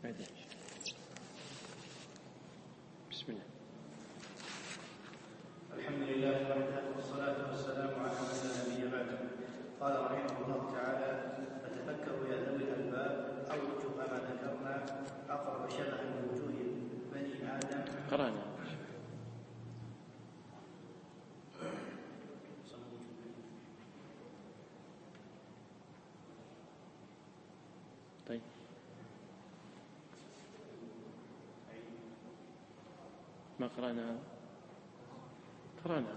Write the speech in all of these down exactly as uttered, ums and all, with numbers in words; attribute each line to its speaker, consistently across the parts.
Speaker 1: بسم الله.
Speaker 2: الحمد لله وحده والصلاة والسلام على من لا نبي بعده. قال رحمه الله تعالى: فتفكروا يا ذوي الألباب أو وجوه ما ذكرنا أقرب شبها من وجوه بني آدم.
Speaker 1: قرأنا. طيب ما قرأنا قرأنا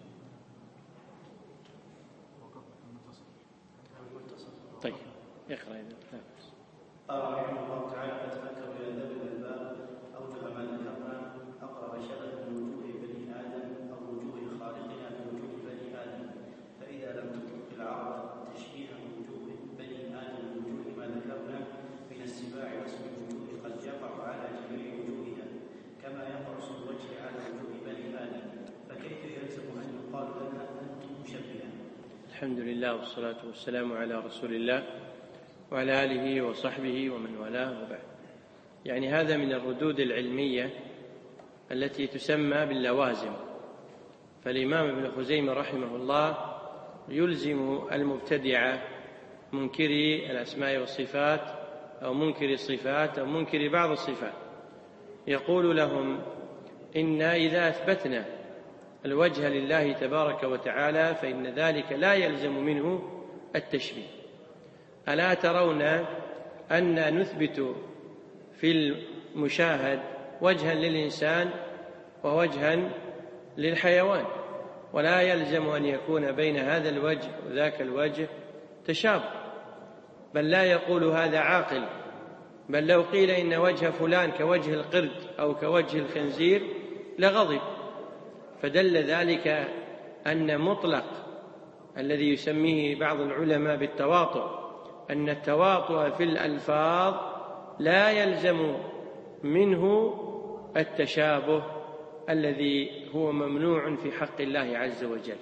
Speaker 1: طيب اقرأ إذا.
Speaker 2: قال رحمه الله تعالى: فتفكروا يا ذوي الألباب أوجه ما ذكرنا أقرب شبها من وجوه بني آدم أو وجوه خالقنا من وجوه بني آدم، فإذا لم تطلق العرب تشبيه وجوه بني آدم من وجوه ما ذكرنا من السباع واسم الوجوه قد يقع على جميع وجوهها كما يقع اسم الوجه على وجوه بني آدم، فكيف يلزم أن يقال لنا أنتم مشبهة؟
Speaker 1: الحمد لله والصلاة والسلام على رسول الله وعلى آله وصحبه ومن والاه وبعد. يعني هذا من الردود العلمية التي تسمى باللوازم. فالإمام ابن خزيمة رحمه الله يلزم المبتدعة منكري الأسماء والصفات أو منكري الصفات أو منكري بعض الصفات، يقول لهم: إن إذا أثبتنا الوجه لله تبارك وتعالى فإن ذلك لا يلزم منه التشبيه. ألا ترون أن نثبت في المشاهد وجها للإنسان ووجها للحيوان، ولا يلزم أن يكون بين هذا الوجه وذاك الوجه تشابه، بل لا يقول هذا عاقل، بل لو قيل إن وجه فلان كوجه القرد أو كوجه الخنزير لغضب. فدل ذلك أن مطلق الذي يسميه بعض العلماء بالتواطؤ، أن التواطؤ في الألفاظ لا يلزم منه التشابه الذي هو ممنوع في حق الله عز وجل.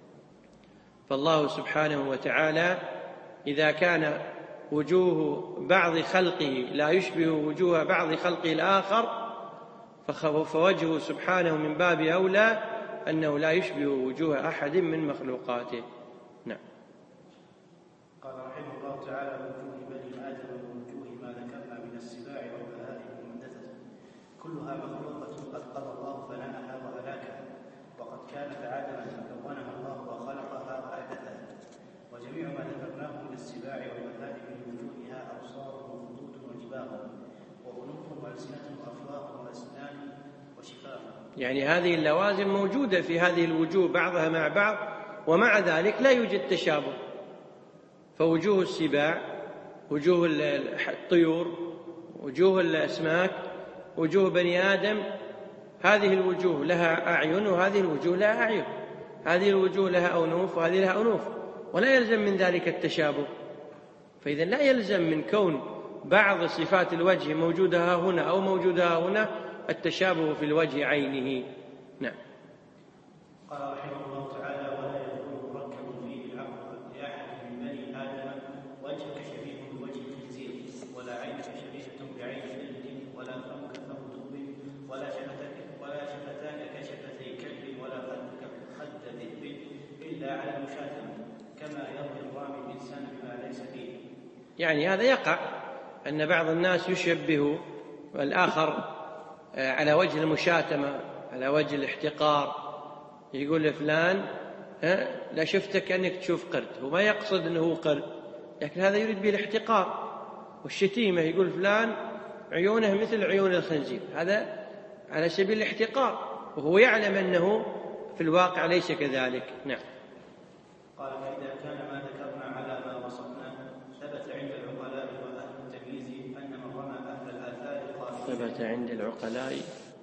Speaker 1: فالله سبحانه وتعالى إذا كان وجوه بعض خلقه لا يشبه وجوه بعض خلقه الآخر، فوجهه سبحانه من باب أولى أنه لا يشبه وجوه أحد من مخلوقاته. نعم.
Speaker 2: قال رحمه الله تعالى: وجوه بني آدم ووجوه ما ذكرنا من السباع والبهائم المحدثة كلها مخلوقة قد قضى الله فناءها وهلاكها، وقد كانت عادة فكونها الله وخلقها وأحدثها. وجميع ما ذكرناه من السباع والبهائم من وجوهها أبصار وخطوط وجباه وأنوف وألسنة وأفواه وأسنان وشفاه.
Speaker 1: يعني هذه اللوازم موجودة في هذه الوجوه بعضها مع بعض، ومع ذلك لا يوجد تشابه. فوجوه السباع، وجوه الطيور، وجوه الأسماك، وجوه بني آدم، هذه الوجوه لها أعين وهذه الوجوه لها أعين، هذه الوجوه لها أنوف وهذه لها أنوف، ولا يلزم من ذلك التشابه. فإذا لا يلزم من كون بعض صفات الوجه موجودة هنا أو موجودة هنا التشابه في الوجه عينه. نعم.
Speaker 2: قال رحمه الله تعالى: ولا يكون مركب فيه العقل لأحد من بني آدم وجه كشبيه بوجه الخنزير، ولا عين كشبيهة بعين كلب، ولا فم كفم دب، ولا شفتان ولا شفتان كشفتي كلب، ولا خد كخد ذئب إلا على المشاتم، كما يروي الرامي الإنسان بما ليس فيه.
Speaker 1: يعني هذا يقع أن بعض الناس يشبه الآخر على وجه المشاتمة، على وجه الاحتقار، يقول لفلان لا شفتك كأنك تشوف قرد، هو ما يقصد أنه قرد، لكن هذا يريد به الاحتقار والشتيمة، يقول فلان عيونه مثل عيون الخنزير، هذا على سبيل الاحتقار، وهو يعلم أنه في الواقع ليس كذلك. نعم.
Speaker 2: قال: فإذا كان ما ذكرنا على ما وصفنا ثبت عند العقلاء وأهل التمييز أن من رمى أهل الآثار القائلين
Speaker 1: ثبت عند العقلاء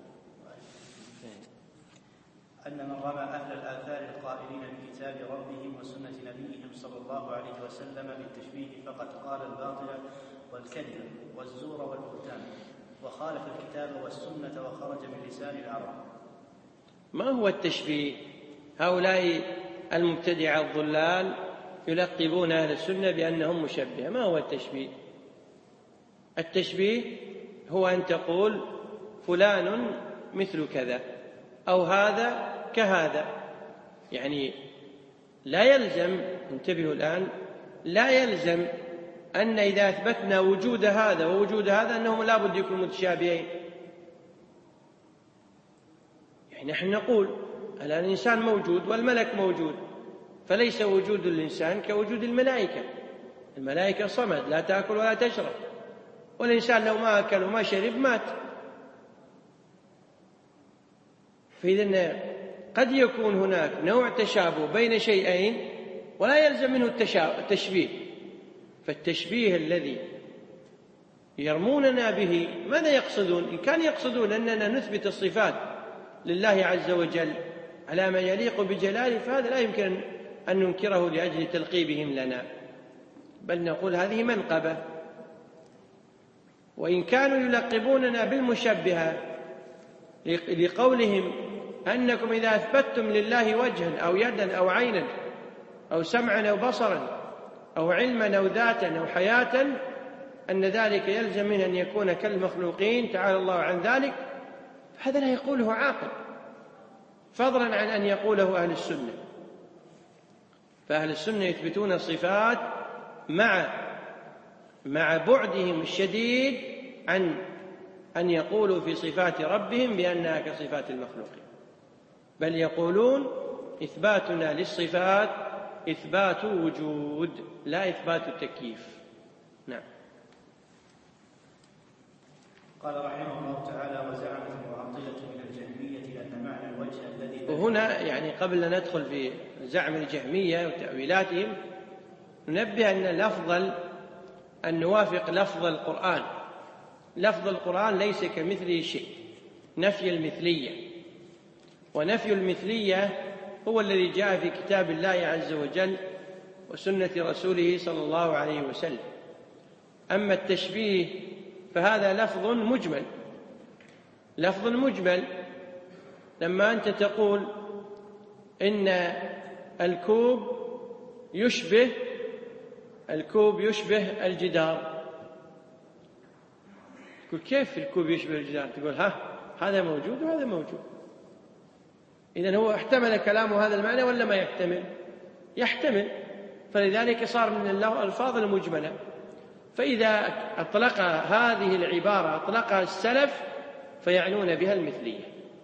Speaker 2: أن من رمى أهل الآثار القائلين بكتاب ربهم وسنة نبيهم صلى الله عليه وسلم بالتشبيه فقد قال الباطل والكذب والزور والبهتان، وخالف الكتاب والسنة وخرج من لسان العرب.
Speaker 1: ما هو التشبيه؟ هؤلاء المبتدعة الضلال يلقبون أهل السنة بأنهم مشبهة. ما هو التشبيه؟ التشبيه هو أن تقول فلان مثل كذا أو هذا كهذا. يعني لا يلزم، انتبهوا الآن، لا يلزم أن إذا أثبتنا وجود هذا ووجود هذا أنهم لا بد يكونوا متشابهين. يعني نحن نقول الآن الإنسان موجود والملك موجود، فليس وجود الإنسان كوجود الملائكة. الملائكة صمد لا تأكل ولا تشرب، والإنسان لو ما أكل وما شرب مات. فإذا قد يكون هناك نوع تشابه بين شيئين ولا يلزم منه التشبيه. فالتشبيه الذي يرموننا به ماذا يقصدون؟ إن كان يقصدون أننا نثبت الصفات لله عز وجل على ما يليق بجلاله فهذا لا يمكن أن ننكره لأجل تلقيبهم لنا، بل نقول هذه منقبة. وإن كانوا يلقبوننا بالمشبهة لقولهم أنكم إذا أثبتتم لله وجها أو يدا أو عينا أو سمعا أو بصرا أو علما أو ذاتا أو حياة أن ذلك يلزم منه أن يكون كالمخلوقين تعالى الله عن ذلك، هذا لا يقوله عاقل، فضلا عن أن يقوله أهل السنة. فأهل السنة يثبتون الصفات مع مع بعدهم الشديد عن أن يقولوا في صفات ربهم بأنها كصفات المخلوقين، بل يقولون إثباتنا للصفات إثبات وجود لا إثبات التكييف. نعم.
Speaker 2: قال رحمه الله تعالى: وزعمت المعطلة من الجهمية أن معنى الوجه الذي،
Speaker 1: وهنا يعني قبل أن ندخل في زعم الجهمية وتأويلاتهم ننبه أن الأفضل أن نوافق لفظ القرآن. لفظ القرآن ليس كمثله شيء، نفي المثلية، ونفي المثلية هو الذي جاء في كتاب الله عز وجل وسنة رسوله صلى الله عليه وسلم. أما التشبيه فهذا لفظ مجمل، لفظ مجمل. لما أنت تقول إن الكوب يشبه الكوب يشبه الجدار، تقول كيف الكوب يشبه الجدار؟ تقول ها هذا موجود وهذا موجود. إذن هو احتمل كلامه هذا المعنى ولا ما يحتمل؟ يحتمل، فلذلك صار من الألفاظ المجملة. فإذا أطلق هذه العبارة أطلقها السلف فيعنون بها المثلية،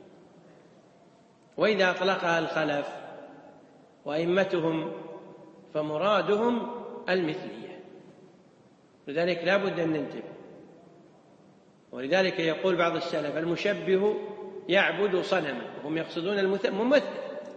Speaker 1: وإذا أطلقها الخلف وأئمتهم فمرادهم المثلية. لذلك لا بد أن ننتبه. ولذلك يقول بعض السلف: المشبه يعبد صنما، وهم يقصدون الممثل،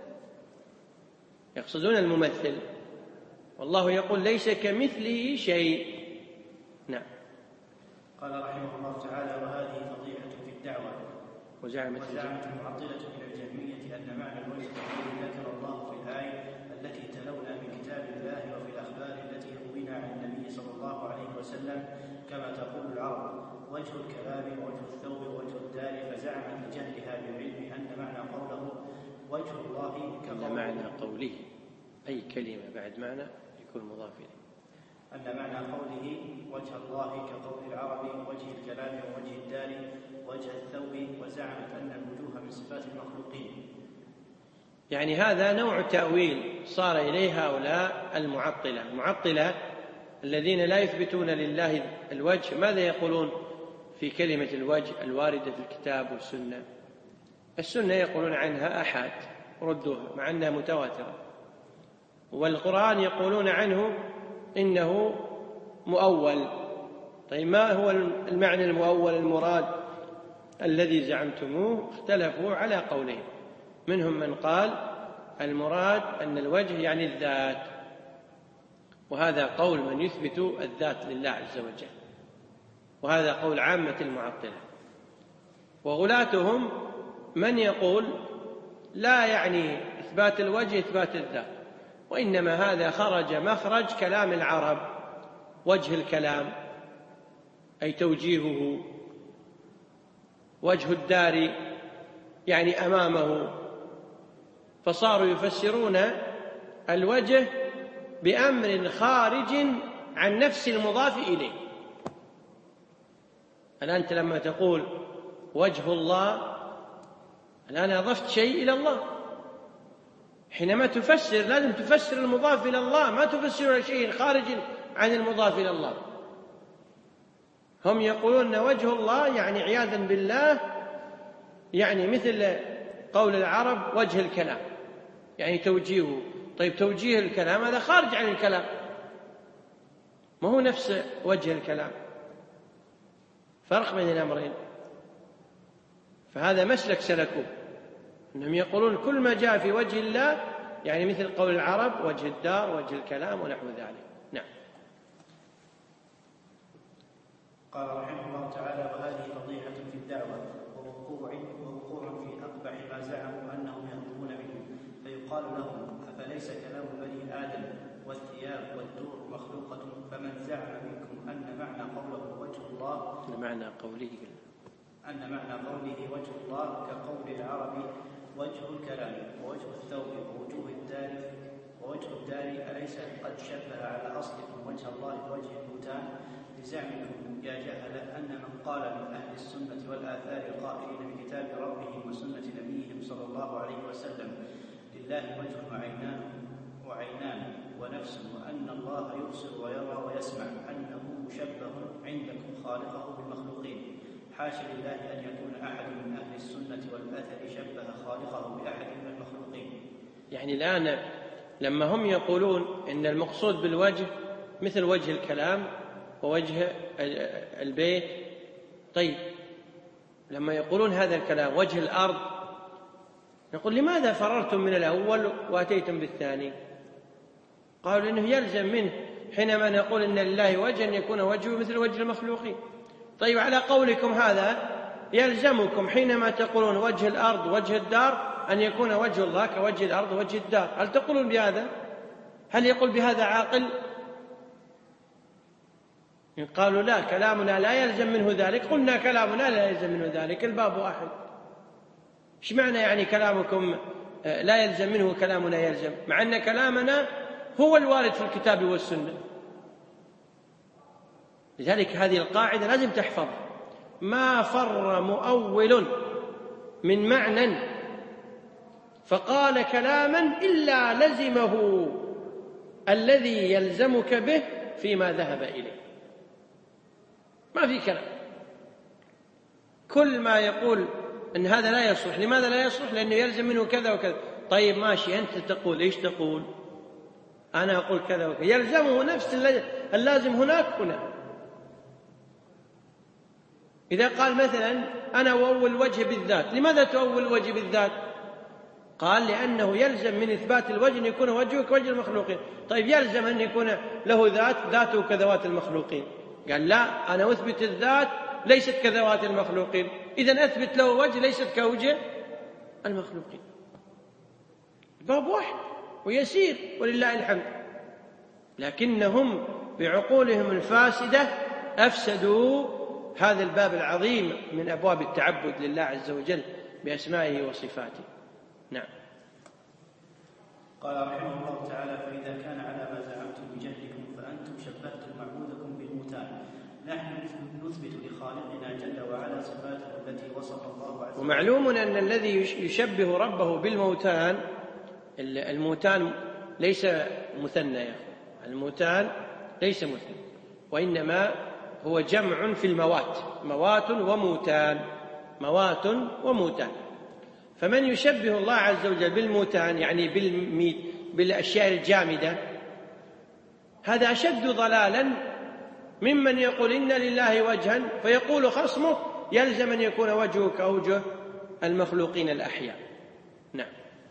Speaker 1: يقصدون الممثل، والله يقول ليس كمثله شيء. نعم.
Speaker 2: قال رحمه الله تعالى: وهذه فضيحة في الدعوة.
Speaker 1: وزعمت
Speaker 2: المعطلة من الجهمية أن معنى الوجه الذي ذكر الله في الآية التي تلونا من كتاب الله وفي الأخبار التي روينا عن النبي صلى الله عليه وسلم كما تقول العرب وجه الكلام ووجه الثوب ووجه الدار، فزعمت لجهلها بالعلم أن معنى قوله وجه الله كقوله،
Speaker 1: أن معنى قوله أي كلمة بعد معنى يكون مضاف إليه،
Speaker 2: أن معنى قوله وجه الله كقول العرب وجه الكلام ووجه الدار وجه الثوب، وزعمت أن الوجوه من صفات المخلوقين.
Speaker 1: يعني هذا نوع تأويل صار إليه هؤلاء المعطلة. المعطلة الذين لا يثبتون لله الوجه ماذا يقولون في كلمة الوجه الواردة في الكتاب والسنة؟ السنة يقولون عنها أحاد، ردوها مع أنها متواترة، والقرآن يقولون عنه إنه مؤول. طيب ما هو المعنى المؤول المراد الذي زعمتموه؟ اختلفوا على قولين، منهم من قال المراد أن الوجه يعني الذات، وهذا قول من يثبت الذات لله عز وجل، وهذا قول عامة المعطلة. وغلاتهم من يقول لا يعني إثبات الوجه إثبات الذات، وإنما هذا خرج مخرج كلام العرب، وجه الكلام أي توجيهه، وجه الدار يعني أمامه، فصاروا يفسرون الوجه بأمر خارج عن نفس المضاف إليه. الآن أنت لما تقول وجه الله، الآن أضفت شيء إلى الله. حينما تفسر لازم تفسر المضاف إلى الله، ما تفسر شيء خارج عن المضاف إلى الله. هم يقولون وجه الله يعني عياذا بالله، يعني مثل قول العرب وجه الكلام، يعني توجيهه. طيب توجيه الكلام هذا خارج عن الكلام، ما هو نفس وجه الكلام، فرق بين الأمرين. فهذا مسلك سلكوه، أنهم يقولون كل ما جاء في وجه الله يعني مثل قول العرب وجه الدار وجه الكلام ونحو ذلك. نعم.
Speaker 2: قال رحمه الله تعالى: وهذه فضيحة في الدعوة ووقوع ووقوع في أقبح ما زعموا أنهم يهربون منه، فيقال لهم: أفليس كلام بني آدم والثياب والدور مخلوقة؟ فمن زعم منكم أن معنى قوله وجه الله
Speaker 1: معنى قوله
Speaker 2: أن معنى قوله وجه الله كقول العرب وجه الكلام ووجه الثوب ووجوه الدار ووجه الدار، أليس قد شبه على أصلكم وجه الله بوجه البهتان؟ بزعمكم يا جهل أن من قال من أهل السنة والآثار القائلين بكتاب ربهم وسنة نبيهم صلى الله عليه وسلم: لله وجه وعينان وعينان ونفس، وأن الله يبصر ويرى ويسمع، أنه مشبه عندكم خالقه بالمخلوقين. حاشا لله أن يكون أحد من أهل السنة والأثر شبه خالقه بأحد من المخلوقين.
Speaker 1: يعني الآن لما هم يقولون إن المقصود بالوجه مثل وجه الكلام ووجه البيت، طيب لما يقولون هذا الكلام وجه الأرض، نقول لماذا فررتم من الأول وأتيتم بالثاني؟ قالوا إنه يلزم منه حينما نقول إن لله وجه أن يكون وجهه مثل وجه المخلوقين. طيب على قولكم هذا يلزمكم حينما تقولون وجه الأرض وجه الدار أن يكون وجه الله كوجه الأرض ووجه الدار. هل تقولون بهذا؟ هل يقول بهذا عاقل؟ إن قالوا لا كلامنا لا يلزم منه ذلك، قلنا كلامنا لا يلزم منه ذلك، الباب واحد. إيش معنى يعني كلامكم لا يلزم منه كلامنا يلزم، مع أن كلامنا هو الوارد في الكتاب والسنة؟ لذلك هذه القاعدة لازم تحفظ: ما فر مؤول من معنى فقال كلاما إلا لزمه الذي يلزمك به فيما ذهب إليه. ما في كلام، كل ما يقول أن هذا لا يصلح. لماذا لا يصلح؟ لأنه يلزم منه كذا وكذا. طيب ماشي، أنت تقول إيش تقول؟ أنا أقول كذا وكذا، يلزمه نفس اللازم هناك هنا. إذا قال مثلا أنا أؤول وجه بالذات، لماذا تؤول الوجه بالذات؟ قال لأنه يلزم من إثبات الوجه أن يكون وجهه كوجه المخلوقين. طيب يلزم أن يكون له ذات ذاته كذوات المخلوقين. قال لا، أنا أثبت الذات ليست كذوات المخلوقين، إذن أثبت له وجه ليست كوجه المخلوقين. باب واحد ويسير ولله الحمد، لكنهم بعقولهم الفاسدة أفسدوا هذا الباب العظيم من أبواب التعبد لله عز وجل بأسمائه وصفاته. نعم.
Speaker 2: قال رحمه الله تعالى: فإذا كان على ما زعمتم بجهلكم فأنتم شبهتم معبودكم بالموتان، نحن نثبت لخالقنا جل وعلا صفاته التي وصف الله عز وجل.
Speaker 1: ومعلوم أن الذي يشبه ربه بالموتان، الموتان ليس مثنى يا أخي، الموتان ليس مثنى، وإنما هو جمع في الموات، موات وموتان، موات وموتان. فمن يشبه الله عز وجل بالموتان يعني بالأشياء الجامدة، هذا أشد ضلالا ممن يقول إن لله وجها فيقول خصمه يلزم أن يكون وجهه كوجه المخلوقين الأحياء. نعم.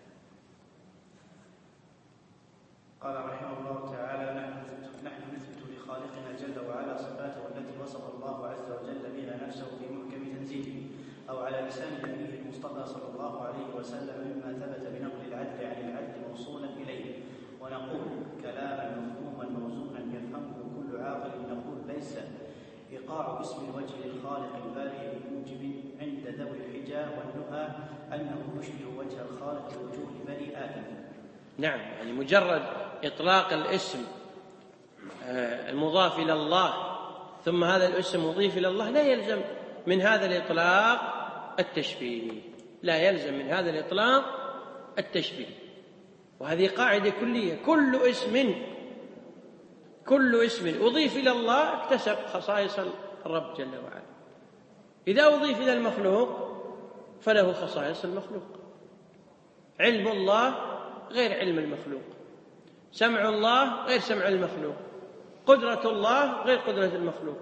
Speaker 2: قال رحمه الله تعالى: نحن نثبت لخالقنا جل وعلا صفاته التي وصف الله عز وجل بها نفسه في محكم تنزيله أو على لسان نبيه المصطفى صلى الله عليه وسلم مما ثبت بنقل العدل عن العدل موصولا إليه، ونقول كلاما مفهوما موزونا يفهمه كل عاقل. نقول ليس إيقاع اسم الوجه للخالق البارئ بموجب عند ذوي الحجى والنهى أنه يشبه وجه الخالق لوجوه بني آدم.
Speaker 1: نعم، يعني مجرد إطلاق الاسم المضاف إلى الله ثم هذا الاسم مضيف إلى الله، لا يلزم من هذا الإطلاق التشبيه، لا يلزم من هذا الإطلاق التشبيه. وهذه قاعدة كلية، كل اسم كل اسم أضيف إلى الله اكتسب خصائص الرب جل وعلا. إذا أضيف إلى المخلوق فله خصائص المخلوق. علم الله غير علم المخلوق، سمع الله غير سمع المخلوق، قدرة الله غير قدرة المخلوق،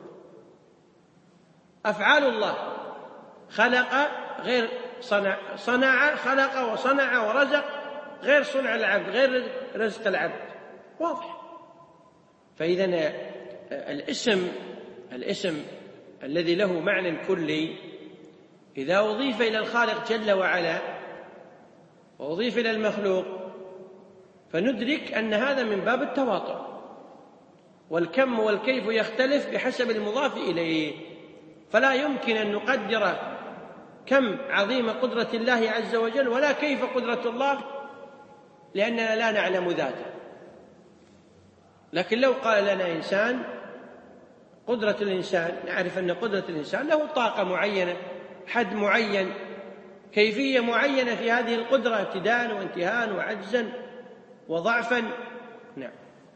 Speaker 1: أفعال الله خلق غير صنع، صنع خلق وصنع ورزق غير صنع العبد، غير رزق العبد، واضح. فإذا الاسم الاسم الذي له معنى كلي إذا أضيف إلى الخالق جل وعلا وأضيف إلى المخلوق فندرك أن هذا من باب التواطؤ، والكم والكيف يختلف بحسب المضاف إليه. فلا يمكن أن نقدر كم عظيم قدرة الله عز وجل ولا كيف قدرة الله، لأننا لا نعلم ذاته. لكن لو قال لنا إنسان قدرة الإنسان، نعرف أن قدرة الإنسان له طاقة معينة، حد معين، كيفية معينة في هذه القدرة، ابتداء وانتهاء وعجزا وضعفا. نعم.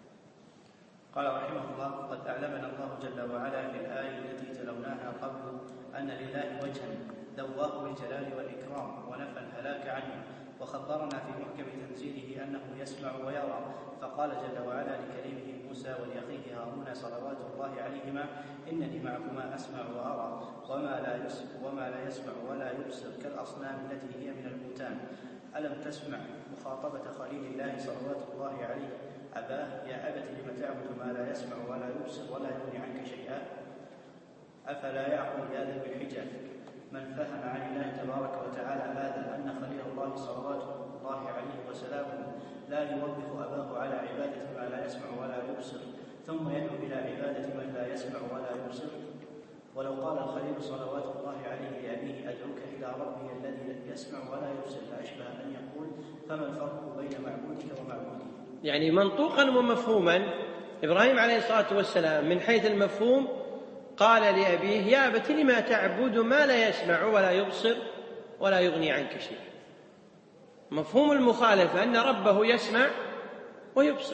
Speaker 2: قال رحمه الله: قد أعلمنا الله جل وعلا في الآية التي تلوناها قبل أن لله وجها دواه بالجلال والإكرام ونفى الهلاك عنه، وخبرنا في محكم تنزيله أنه يسمع ويرى، فقال جل وعلا لكريمه موسى ولأخيه هارون صلوات الله عليهما: إنني معكما أسمع وأرى وما لا يسمع, وما لا يسمع ولا يبصر كالأصنام التي هي من البهتان. ألم تسمع مخاطبة خليل الله صلوات الله عليه أباه: يا أبت لم تعبد ما لا يسمع ولا يبصر ولا يغني عنك شيئا؟ أفلا يعقل يا ذا الحجة من فهم عن الله تبارك وتعالى هذا أن خليل الله صلوات الله عليه وسلامه لا يوبخ أباه على عبادة ما لا يسمع ولا يبصر ثم يدعو إلى عبادة من لا يسمع ولا يبصر؟ ولو قال الخليل صلوات الله عليه لأبيه: أدعوك إلى ربي الذي يسمع ولا يبصر، لأشبه أن يقول: فما الفرق بين معبودك ومعبودي؟
Speaker 1: يعني منطوقا ومفهوما إبراهيم عليه الصلاة والسلام من حيث المفهوم قال لأبيه: يا أبت لما تعبد ما لا يسمع ولا يبصر ولا يغني عنك شيء. مفهوم المخالفة أن ربه يسمع ويبصر.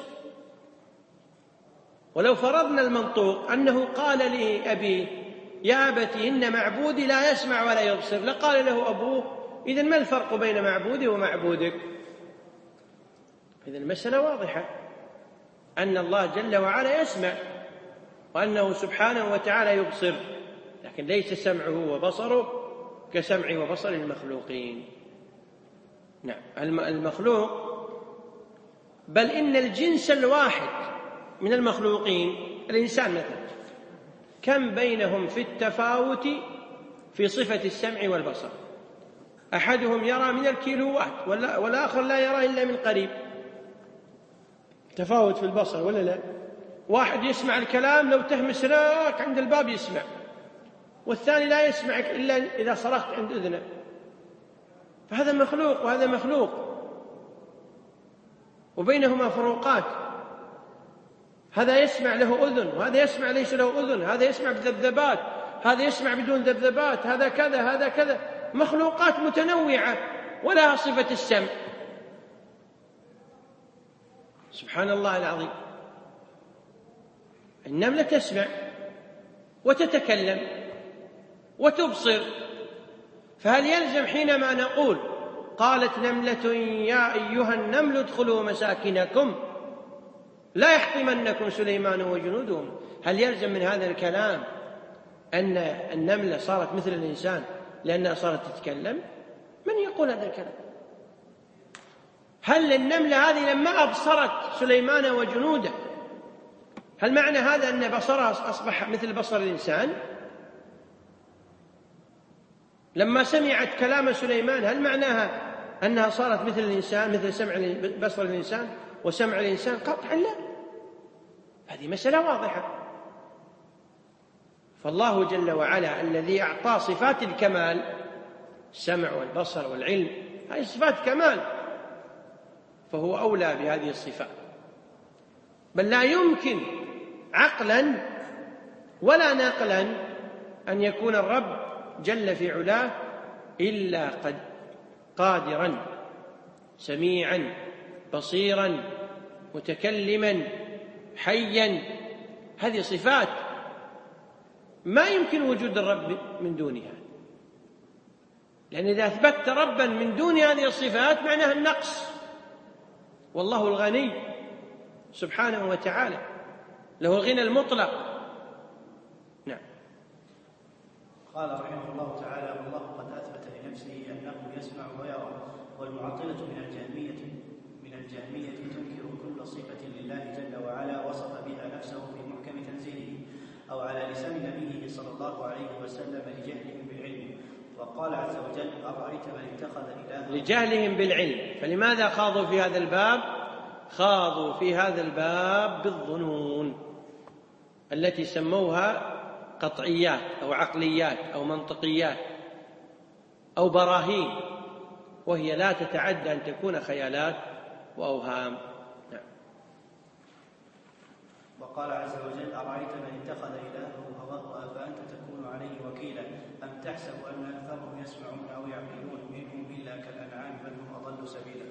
Speaker 1: ولو فرضنا المنطوق أنه قال لأبيه: يا أبت إن معبودي لا يسمع ولا يبصر، لقال له أبوه: إذن ما الفرق بين معبودي ومعبودك؟ إذن المسألة واضحة، أن الله جل وعلا يسمع وأنه سبحانه وتعالى يبصر، لكن ليس سمعه وبصره كسمع وبصر المخلوقين. نعم، المخلوق بل إن الجنس الواحد من المخلوقين الإنسان مثلا كم بينهم في التفاوت في صفة السمع والبصر. أحدهم يرى من الكيلوات والآخر لا يرى إلا من قريب، تفاوت في البصر ولا لا؟ واحد يسمع الكلام لو تهمس راك عند الباب يسمع، والثاني لا يسمعك إلا إذا صرخت عند أذنه. فهذا مخلوق وهذا مخلوق، وبينهما فروقات. هذا يسمع له أذن وهذا يسمع ليس له أذن، هذا يسمع بذبذبات هذا يسمع بدون ذبذبات، هذا كذا هذا كذا، مخلوقات متنوعة ولها صفة السمع. سبحان الله العظيم. النملة تسمع وتتكلم وتبصر، فهل يلزم حينما نقول قالت نملة يا أيها النمل ادخلوا مساكنكم لا يحطمنكم سليمان وجنوده، هل يلزم من هذا الكلام أن النملة صارت مثل الإنسان لأنها صارت تتكلم؟ من يقول هذا الكلام؟ هل النملة هذه لما أبصرت سليمان وجنوده هل معنى هذا أن بصرها أصبح مثل بصر الإنسان؟ لما سمعت كلام سليمان هل معناها أنها صارت مثل الإنسان، مثل سمع بصر الإنسان وسمع الإنسان؟ قطعا لا. هذه مسألة واضحة. فالله جل وعلا الذي أعطى صفات الكمال، السمع والبصر والعلم، هذه صفات كمال، فهو أولى بهذه الصفات. بل لا يمكن عقلا ولا نقلا أن يكون الرب جل في علاه إلا قد قادرا سميعا بصيرا متكلما حيا. هذه صفات ما يمكن وجود الرب من دونها، لأن إذا أثبتت ربا من دون هذه الصفات معناها النقص، والله الغني سبحانه وتعالى له الغنى المطلق. نعم.
Speaker 2: قال رحمه الله تعالى: والله قد أثبت لنفسه أنه يسمع ويرى. والمعطلة من الجهمية من الجهمية تنكر كل صفة لله جل وعلا وصف بها نفسه في محكم تنزيله أو على لسان نبيه صلى الله عليه وسلم لجهلهم بالعلم. وقال عز وجل: أرأيت من اتخذ إلهه
Speaker 1: لجهلهم بالعلم. فلماذا خاضوا في هذا الباب؟ خاضوا في هذا الباب بالظنون التي سموها قطعيات أو عقليات أو منطقيات أو براهين، وهي لا تتعدى أن تكون خيالات وأوهام. نعم.
Speaker 2: وقال عز وجل: أرأيت من اتخذ إلهه هواه أفأنت تكون عليه وكيلا أم تحسب أن أكثرهم يسمعون أو يعقلون منهم إلا كالأنعام بل هم أضل سبيلا.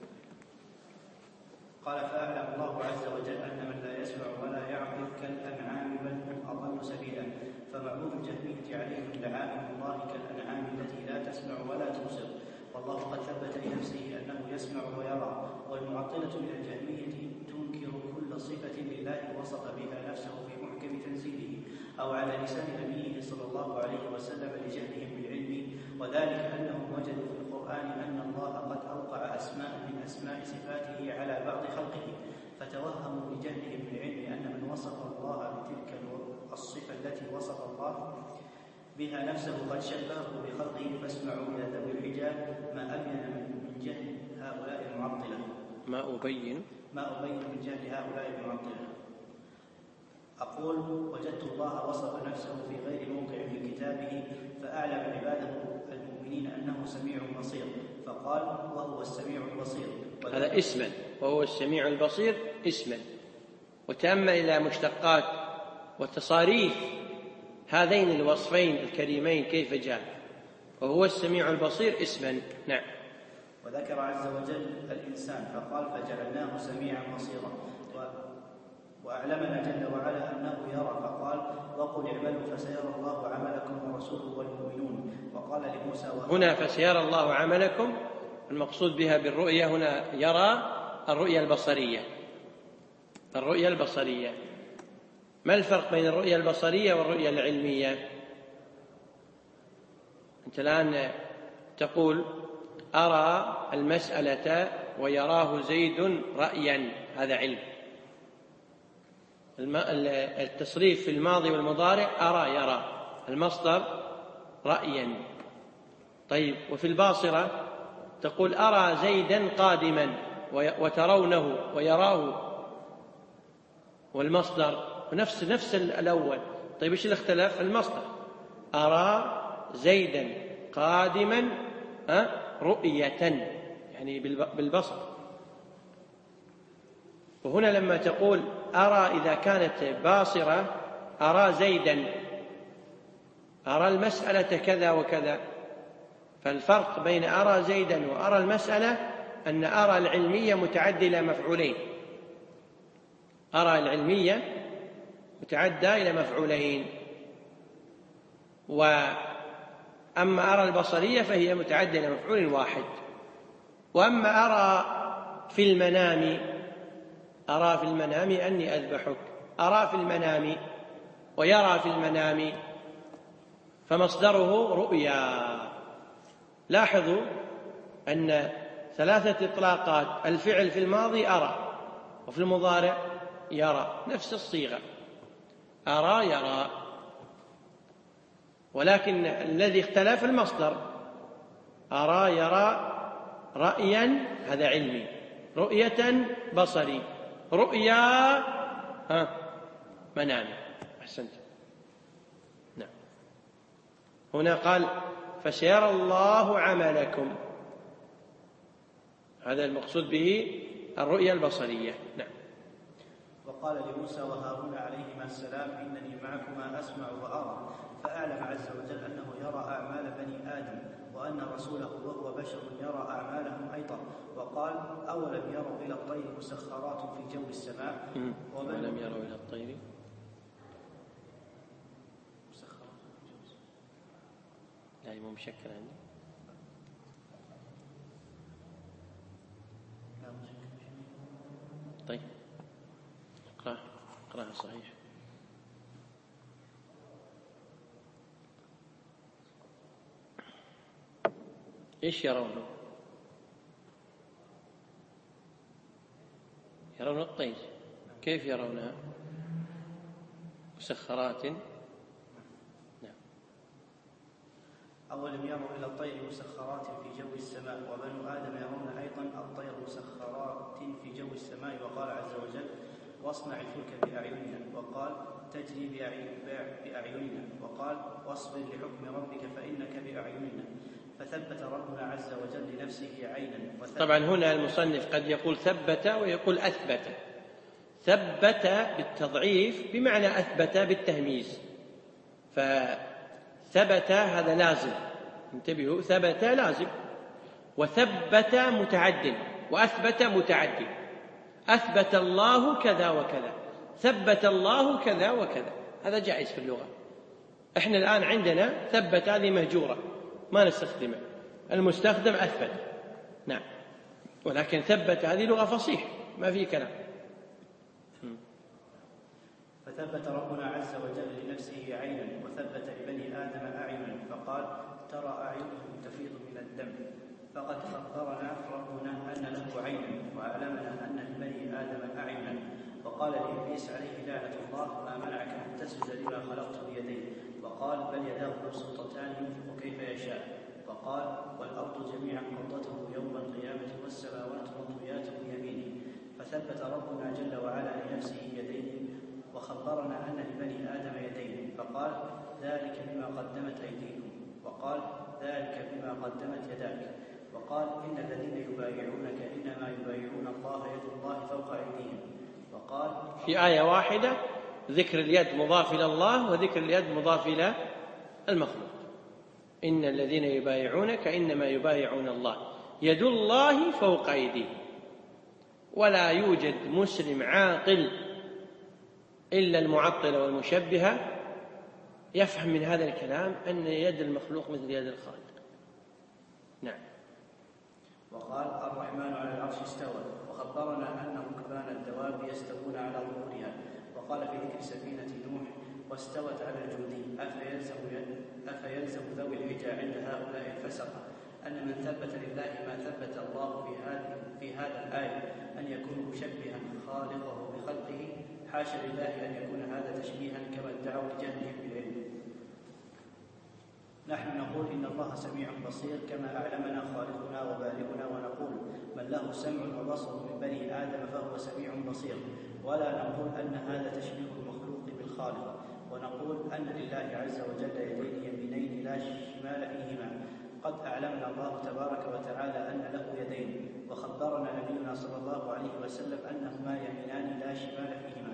Speaker 2: قال: فأعلم الله عز وجل أن من لا يسمع ولا يعقل كالأنعام بل هم أضل سبيلا. فمعلوم الجهمية عليهم لعائن الله كالأنعام التي لا تسمع ولا تبصر، والله قد ثبت لنفسه أنه يسمع ويرى. والمعطلة من الجهمية تنكر كل صفة لله وصف بها نفسه في محكم تنزيله أو على لسان نبيه صلى الله عليه وسلم لجهلهم بالعلم، وذلك أنهم وجدوا في القرآن أن الله قد أوقع أسماء من أسماء صفاته على بعض خلقه، فتوهموا لجهلهم بالعلم أن من وصف الله بتلك الصفة التي وصف الله بها نفسه قد شبهه بخلقه. فاسمعوا إلى ذوي الحجاب ما أبين من جهل هؤلاء المعطلة
Speaker 1: ما أبين
Speaker 2: ما أبين من جهل هؤلاء المعطلة. أقول: وجدت الله وصف نفسه في غير موقع من كتابه فأعلم عباده المؤمنين أنه سميع بصير، فقال: وهو السميع البصير.
Speaker 1: هذا اسما، وهو السميع البصير اسما. وتأمل إلى مشتقات وتصاريف هذين الوصفين الكريمين كيف جاء، وهو السميع البصير اسما. نعم.
Speaker 2: وذكر عز وجل الإنسان فقال: فجعلناه سميعا بصيرا. وأعلمنا جل وعلا أنه يرى فقال: وقل اعملوا فسيرى الله عملكم ورسوله والمؤمنون. وقال لموسى:
Speaker 1: هنا فسيرى الله عملكم، المقصود بها بالرؤية هنا يرى الرؤية البصرية. الرؤية البصرية. ما الفرق بين الرؤية البصرية والرؤية العلمية؟ أنت الآن تقول: أرى المسألة ويراه زيد رأيا، هذا علم. التصريف في الماضي والمضارع أرى يرى، المصدر رأيا. طيب، وفي الباصرة تقول: أرى زيدا قادما وترونه ويراه، والمصدر نفس نفس الأول. طيب، إيش الاختلاف؟ المصدر. أرى زيدا قادما رؤية، يعني بالبصر. وهنا لما تقول أرى إذا كانت باصرة، أرى زيدا، أرى المسألة كذا وكذا. فالفرق بين أرى زيدا وأرى المسألة أن أرى العلمية متعدة إلى مفعولين. أرى العلمية متعدة إلى مفعولين، وأما أرى البصرية فهي متعدة إلى مفعول واحد. وأما أرى في المنام، أرى في المنام أني أذبحك، أرى في المنام ويرى في المنام، فمصدره رؤيا. لاحظوا أن ثلاثة إطلاقات: الفعل في الماضي أرى، وفي المضارع يرى، نفس الصيغة، أرى يرى. ولكن الذي اختلف المصدر، أرى يرى رأيا، هذا علمي، رؤية بصري، رؤيا ها منامي. أحسنت. نعم. هنا قال: فسيرى الله عملكم، هذا المقصود به الرؤيا البصرية. نعم.
Speaker 2: وقال لموسى وهارون عليهما السلام: إنني معكما أسمع وأرى، فأعلم عز وجل أنه يرى أعمال بني آدم، وأن رسوله وهو بشر يرى أعمالهم أيضا. وقال: أولم يروا إلى الطير مسخرات في جو السماء
Speaker 1: ولم يروا إلى الطير
Speaker 2: مسخرات في جو السماء.
Speaker 1: لا مو مشكل عندي. طيب اقرأ اقرأها صحيح. ايش يرونه؟ يرون الطير. كيف يرونها؟ مسخرات. نعم.
Speaker 2: أولم يروا إلى الطير مسخرات في جو السماء وبنو آدم يرون أيضا الطير مسخرات في جو السماء. وقال عز وجل: واصنع الفلك بأعيننا. وقال: تجري بأعيننا. وقال: واصبر لحكم ربك فإنك بأعيننا. فثبت ربنا عز وجل لنفسه عينا.
Speaker 1: طبعا هنا المصنف قد يقول ثبت ويقول أثبت. ثبت بالتضعيف بمعنى أثبت بالتهميز، فثبت هذا لازم، انتبهوا، ثبت لازم، وثبت متعد، وأثبت متعد. أثبت الله كذا وكذا، ثبت الله كذا وكذا، هذا جائز في اللغة. احنا الآن عندنا ثبت هذه مهجورة ما نستخدمها، المستخدم أثبت. نعم، ولكن ثبت هذه لغة فصيح ما في كلام.
Speaker 2: فثبت ربنا عز وجل لنفسه عينا، وثبت لبني آدم أعينا، فقال: ترى أعينهم تفيض من الدم. فقد خبرنا ربنا أن له عينا، وأعلمنا أن لبني آدم أعينا. وقال لإبليس عليه لعنة الله: ما منعك أن تسجد لما خلقت بيدي؟ وقال: بل يداه مبسوطتان ينفق كيف يشاء. وقال: والأرض جميعا قبضته يوم القيامة والسماوات مطويات بيمينه. فثبت ربنا جل وعلا لنفسه يدين، وخبرنا أن لبني آدم يدين، فقال: ذلك بما قدمت أيديكم. وقال: ذلك بما قدمت يداك. وقال: إن الذين يبايعونك إنما يبايعون الله يد الله فوق أيديهم. وقال:
Speaker 1: في آية واحدة ذكر اليد مضاف إلى الله وذكر اليد مضاف إلى المخلوق. إن الذين يبايعونك إنما يبايعون الله يد الله فوق أيديهم. ولا يوجد مسلم عاقل إلا المعطلة والمشبهة يفهم من هذا الكلام أن يد المخلوق مثل يد الخالق. نعم.
Speaker 2: وقال: الرحمن على العرش استوى. وخبرنا أن ركبان الدواب يستوون على ظهورها. وقال في ذكر سفينة نوح: واستوت على الجودي. أفيلزم, أفيلزم ذوي الحجى عند هؤلاء الفسقة أن من ثبت لله ما ثبت الله في هذه, في هذا الآية أن يكون مشبها خالقه بخلقه؟ حاشا لله أن يكون هذا تشبيها كما ادعوا لجهلهم بالعلم. نحن نقول إن الله سميع بصير كما أعلمنا خالقنا وبارئنا، ونقول من له سمع وبصر من بني آدم فهو سميع بصير، ولا نقول أن هذا تشبيه المخلوق بالخالق. ونقول أن لله عز وجل يدين يمينين لا شمال فيهما. قد أعلمنا الله تبارك وتعالى أن له يدين، وخبرنا نبينا صلى الله عليه وسلم أنهما يمينان لا شمال فيهما.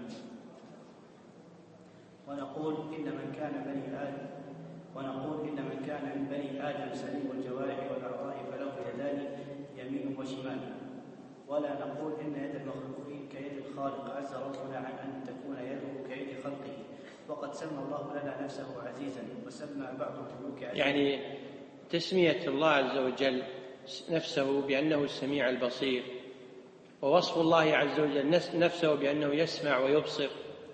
Speaker 2: ونقول إن من كان بني آدم ونقول إن من كان من بني آدم سليم الجوارح والأعضاء فله يدان يمين وشمال. ولا نقول إن يد المخلوقين كيد الخالق عز ربنا عن أن تكون يده كيد خلقه. وقد سمى الله لنا نفسه عزيزا، وسمى بعض الملوك عزيزا.
Speaker 1: يعني تسمية الله عز وجل نفسه بأنه السميع البصير، ووصف الله عز وجل نفسه بأنه يسمع ويبصر،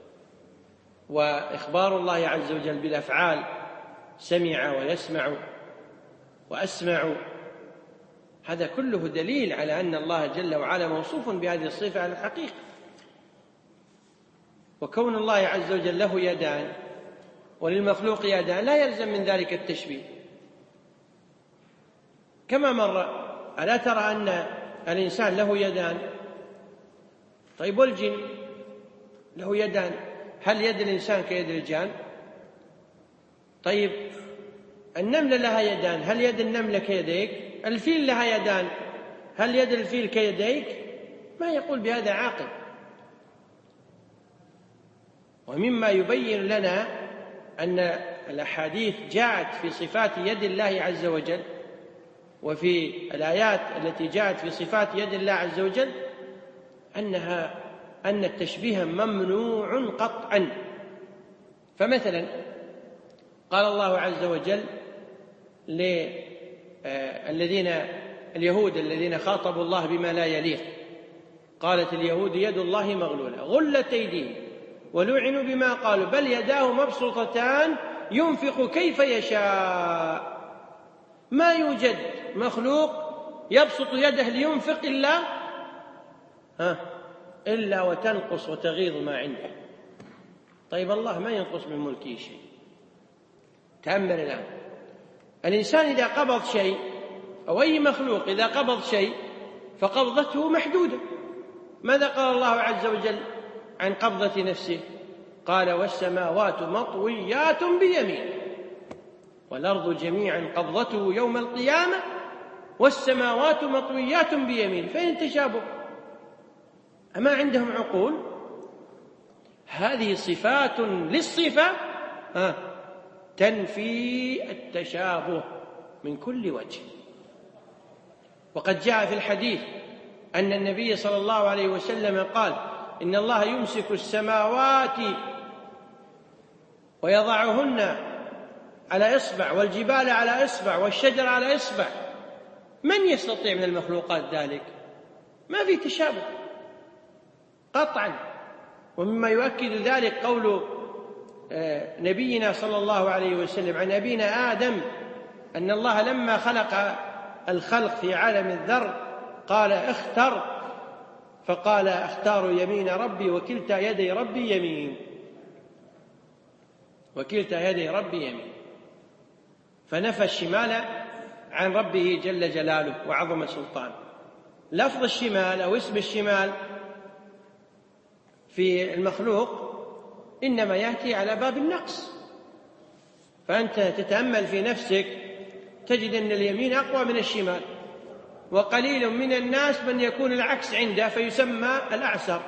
Speaker 1: وإخبار الله عز وجل بالأفعال سمع ويسمع وأسمع، هذا كله دليل على أن الله جل وعلا موصوف بهذه الصفة على الحقيقة. وكون الله عز وجل له يدان وللمخلوق يدان لا يلزم من ذلك التشبيه. كما مر، ألا ترى أن الإنسان له يدان؟ طيب والجن له يدان، هل يد الإنسان كيد الجان؟ طيب النملة لها يدان، هل يد النملة كيديك؟ الفيل لها يدان، هل يد الفيل كيديك؟ ما يقول بهذا عاقل. ومما يبين لنا أن الأحاديث جاءت في صفات يد الله عز وجل، وفي الآيات التي جاءت في صفات يد الله عز وجل أنها أن التشبيه ممنوع قطعا. فمثلا قال الله عز وجل للذين اليهود الذين خاطبوا الله بما لا يليق، قالت اليهود يد الله مغلولة غلت أيديهم ولعنوا بما قالوا بل يداه مبسوطتان ينفق كيف يشاء. ما يوجد مخلوق يبسط يده لينفق إلا ها إلا وتنقص وتغيض ما عنده. طيب الله ما ينقص من ملكه شيء. تأمل الآن، الإنسان إذا قبض شيء أو أي مخلوق إذا قبض شيء فقبضته محدودة. ماذا قال الله عز وجل عن قبضة نفسه؟ قال والسماوات مطويات بيمينه والأرض جميعا قبضته يوم القيامة والسماوات مطويات بيمينه. فإن تشابه أما عندهم عقول؟ هذه صفات للصفة ها تنفي التشابه من كل وجه. وقد جاء في الحديث أن النبي صلى الله عليه وسلم قال إن الله يمسك السماوات ويضعهن على إصبع والجبال على إصبع والشجر على إصبع. من يستطيع من المخلوقات ذلك؟ ما في تشابه قطعا. ومما يؤكد ذلك قول نبينا صلى الله عليه وسلم عن أبينا آدم أن الله لما خلق الخلق في عالم الذر قال اختر، فقال اختار يمين ربي وكلتا يدي ربي يمين، وكلتا يدي ربي يمين. فنفى الشمال عن ربه جل جلاله وعظم سلطانه. لفظ الشمال أو اسم الشمال في المخلوق إنما يأتي على باب النقص. فأنت تتأمل في نفسك تجد أن اليمين أقوى من الشمال، وقليل من الناس من يكون العكس عنده فيسمى الأعسر.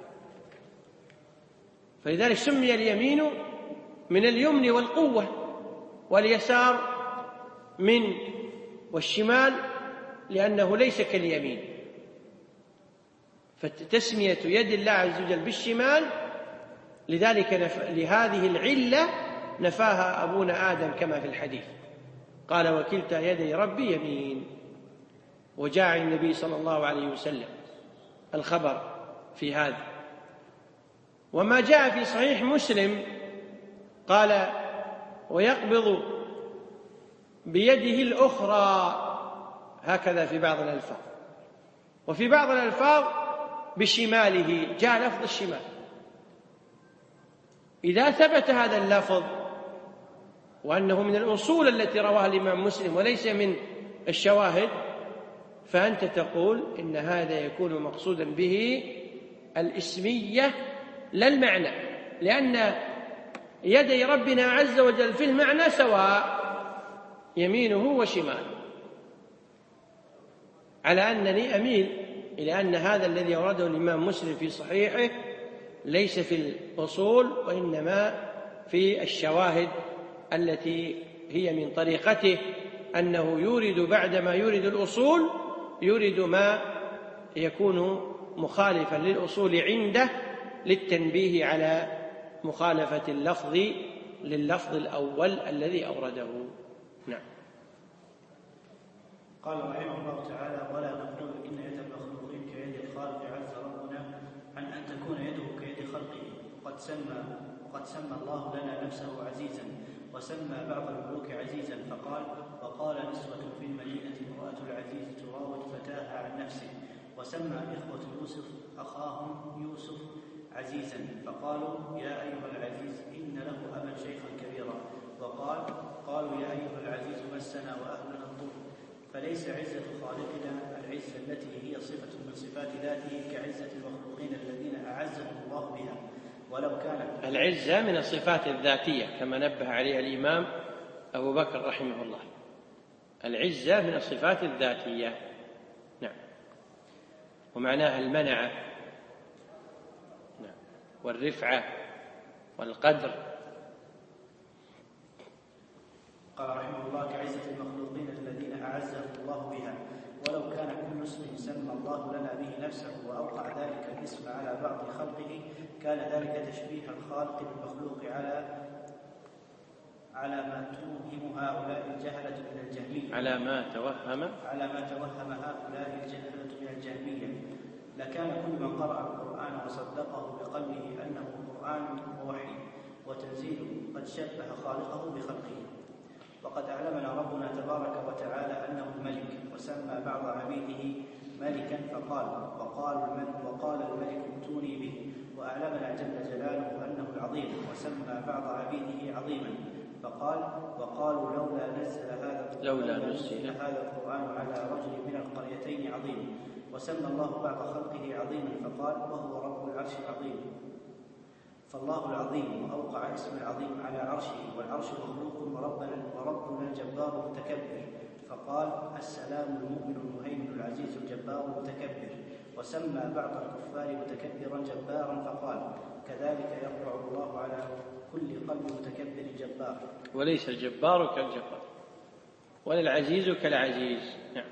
Speaker 1: فلذلك سمي اليمين من اليمن والقوة، واليسار من والشمال لأنه ليس كاليمين. فتسمية يد الله عز وجل بالشمال لذلك نف... لهذه العلة نفاها أبونا آدم كما في الحديث قال وكلتا يدي ربي يمين. وجاء عن النبي صلى الله عليه وسلم الخبر في هذا. وما جاء في صحيح مسلم قال ويقبض بيده الأخرى هكذا في بعض الألفاظ، وفي بعض الألفاظ بشماله جاء لفظ الشمال. إذا ثبت هذا اللفظ وأنه من الأصول التي رواها الإمام مسلم وليس من الشواهد فأنت تقول إن هذا يكون مقصودا به الإسمية لا المعنى، لأن يدي ربنا عز وجل في المعنى سواء يمينه وشماله، على أنني أميل إلى أن هذا الذي أورده الإمام مسلم في صحيحه ليس في الأصول وإنما في الشواهد التي هي من طريقته أنه يورد بعدما يورد الأصول يورد ما يكون مخالفا للأصول عنده للتنبيه على مخالفة اللفظ لللفظ الأول الذي أورده. نعم.
Speaker 2: قال رحمه الله تعالى ولا نقول إن يد المخلوقين كيد الخالق عز ربنا عن أن تكون يده كيد خلقه. قد سمى قد سمى الله لنا نفسه عزيزا وسمى بعض الملوك عزيزا فقال وقال نسوة في المدينة امرأة العزيز تراود فتاها عن نفسه. وسمى إخوة يوسف أخاهم يوسف عزيزا فقالوا يا أيها العزيز إن له أبا شيخا كبيرا. وقال قالوا يا أيها العزيز مسنا وأهلنا الضر. فليس عزة خالقنا العزة التي هي صفة من صفات ذاته كعزة المخلوقين الذين أعزهم الله بها ولو كانت
Speaker 1: العزة من الصفات الذاتية كما نبه عليها الإمام أبو بكر رحمه الله. العزة من الصفات الذاتية. نعم. ومعناها المنعة والرفعة والقدر.
Speaker 2: نفسه وأوقع ذلك الاسم على بعض خلقه كان ذلك تشبيه الخالق بالمخلوق على على ما توهم هؤلاء الجهلة من الجهمية
Speaker 1: على ما توهم
Speaker 2: على ما توهم هؤلاء الجهلة من الجهمية لكان كل من قرأ القرآن وصدقه بقلبه أنه قرآن ووحي وتنزيل قد شبه خالقه بخلقه. وقد أعلمنا ربنا تبارك وتعالى أنه الملك وسمى بعض عبيده ملكا فقال وقال الملك, وقال الملك ائتوني به. وأعلمنا جل جلاله أنه العظيم وسمى بعض عبيده عظيما فقال وقالوا لولا نزل هذا
Speaker 1: لولا نزل
Speaker 2: هذا القرآن على رجل من القريتين عظيم. وسمى الله بعض خلقه عظيما فقال وهو رب العرش العظيم. فالله العظيم وأوقع اسم العظيم على عرشه والعرش مخلوق وربنا, وربنا الجبار المتكبر فقال السلام المؤمن المهيمن العزيز الجبار المتكبر. وسمى بعض الكفار متكبرا جبارا فقال كذلك يطبع الله على كل قلب متكبر جبار.
Speaker 1: وليس الجبار كالجبار ولا العزيز كالعزيز. نعم.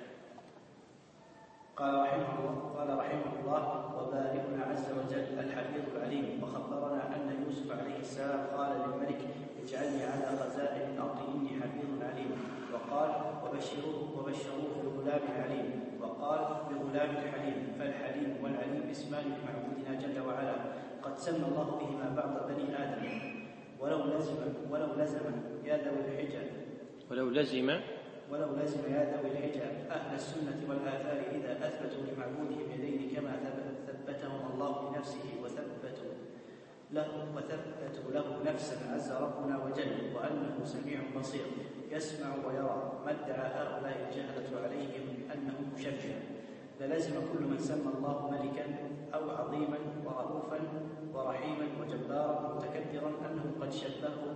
Speaker 2: قال رحمه الله قال رحمه الله وبارئنا عز وجل الحفيظ العليم وخبرنا أن يوسف عليه السلام قال للملك اجعلني على خزائن الأرض إني حفيظ عليم. وقال وبشروه وبشروه بغلام عليم. وقال بغلام حليم. فالحليم والعليم اسمان لمعبودنا جل وعلا قد سمى الله بهما بعض بني آدم. ولو لزم ولو لزم يا ذوي الحجة
Speaker 1: ولو لزم
Speaker 2: ولو لزم يا ذوي الحجة أهل السنة والآثار إذا أثبتوا لمعبودهم يدين كما ثبتهم الله لنفسه وثبتوا له وثبتوا له نفسا عز ربنا وجل وأنه سميع بصير يسمع ويرى ما ادعى هؤلاء الجهلة عليهم أنه مشبه. للزم كل من سمى الله ملكا أو عظيما ورؤوفا ورحيما وجبارا ومتكبرا أنه قد شبهه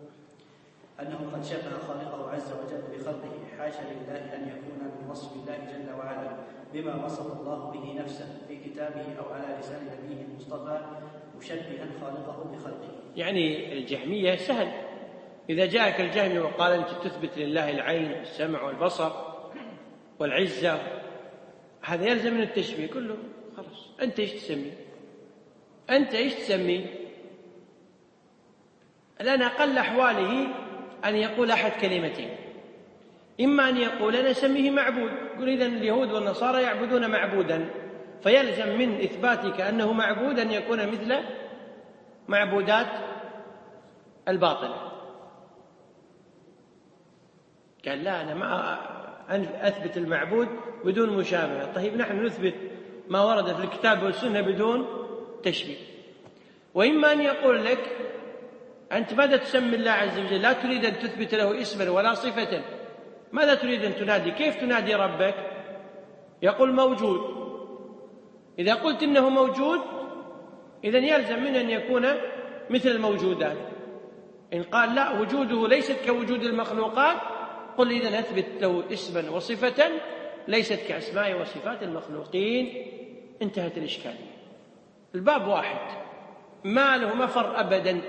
Speaker 2: أنه قد شبه خالقه عز وجل بخلقه. حاشا لله أن يكون من وصف الله جل وعلا بما وصف الله به نفسه في كتابه أو على لسان نبيه المصطفى مشبها خالقه بخلقه.
Speaker 1: يعني الجهمية سهل، إذا جاءك الجهمي وقال أنت تثبت لله العين والسمع والبصر والعزة هذا يلزم من التشبيه كله. خلاص أنت إيش تسمي؟ أنت إيش تسمي؟ الآن أقل أحواله أن يقول أحد كلمتين، إما أن يقول أنا أسميه معبود، يقول إذن اليهود والنصارى يعبدون معبودا، فيلزم من إثباتك أنه معبود أن يكون مثل معبودات الباطل. قال لا أنا ما أثبت المعبود بدون مشابهة. طيب نحن نثبت ما ورد في الكتاب والسنة بدون تشبيه. وإما أن يقول لك أنت ماذا تسمي الله عز وجل؟ لا تريد أن تثبت له اسما ولا صفة، ماذا تريد أن تنادي؟ كيف تنادي ربك؟ يقول موجود. إذا قلت إنه موجود إذن يلزم من أن يكون مثل الموجودات. إن قال لا وجوده ليست كوجود المخلوقات قل إذن أثبت له اسما وصفة ليست كأسماء وصفات المخلوقين. انتهت الإشكالية. الباب واحد ما له مفر أبدا،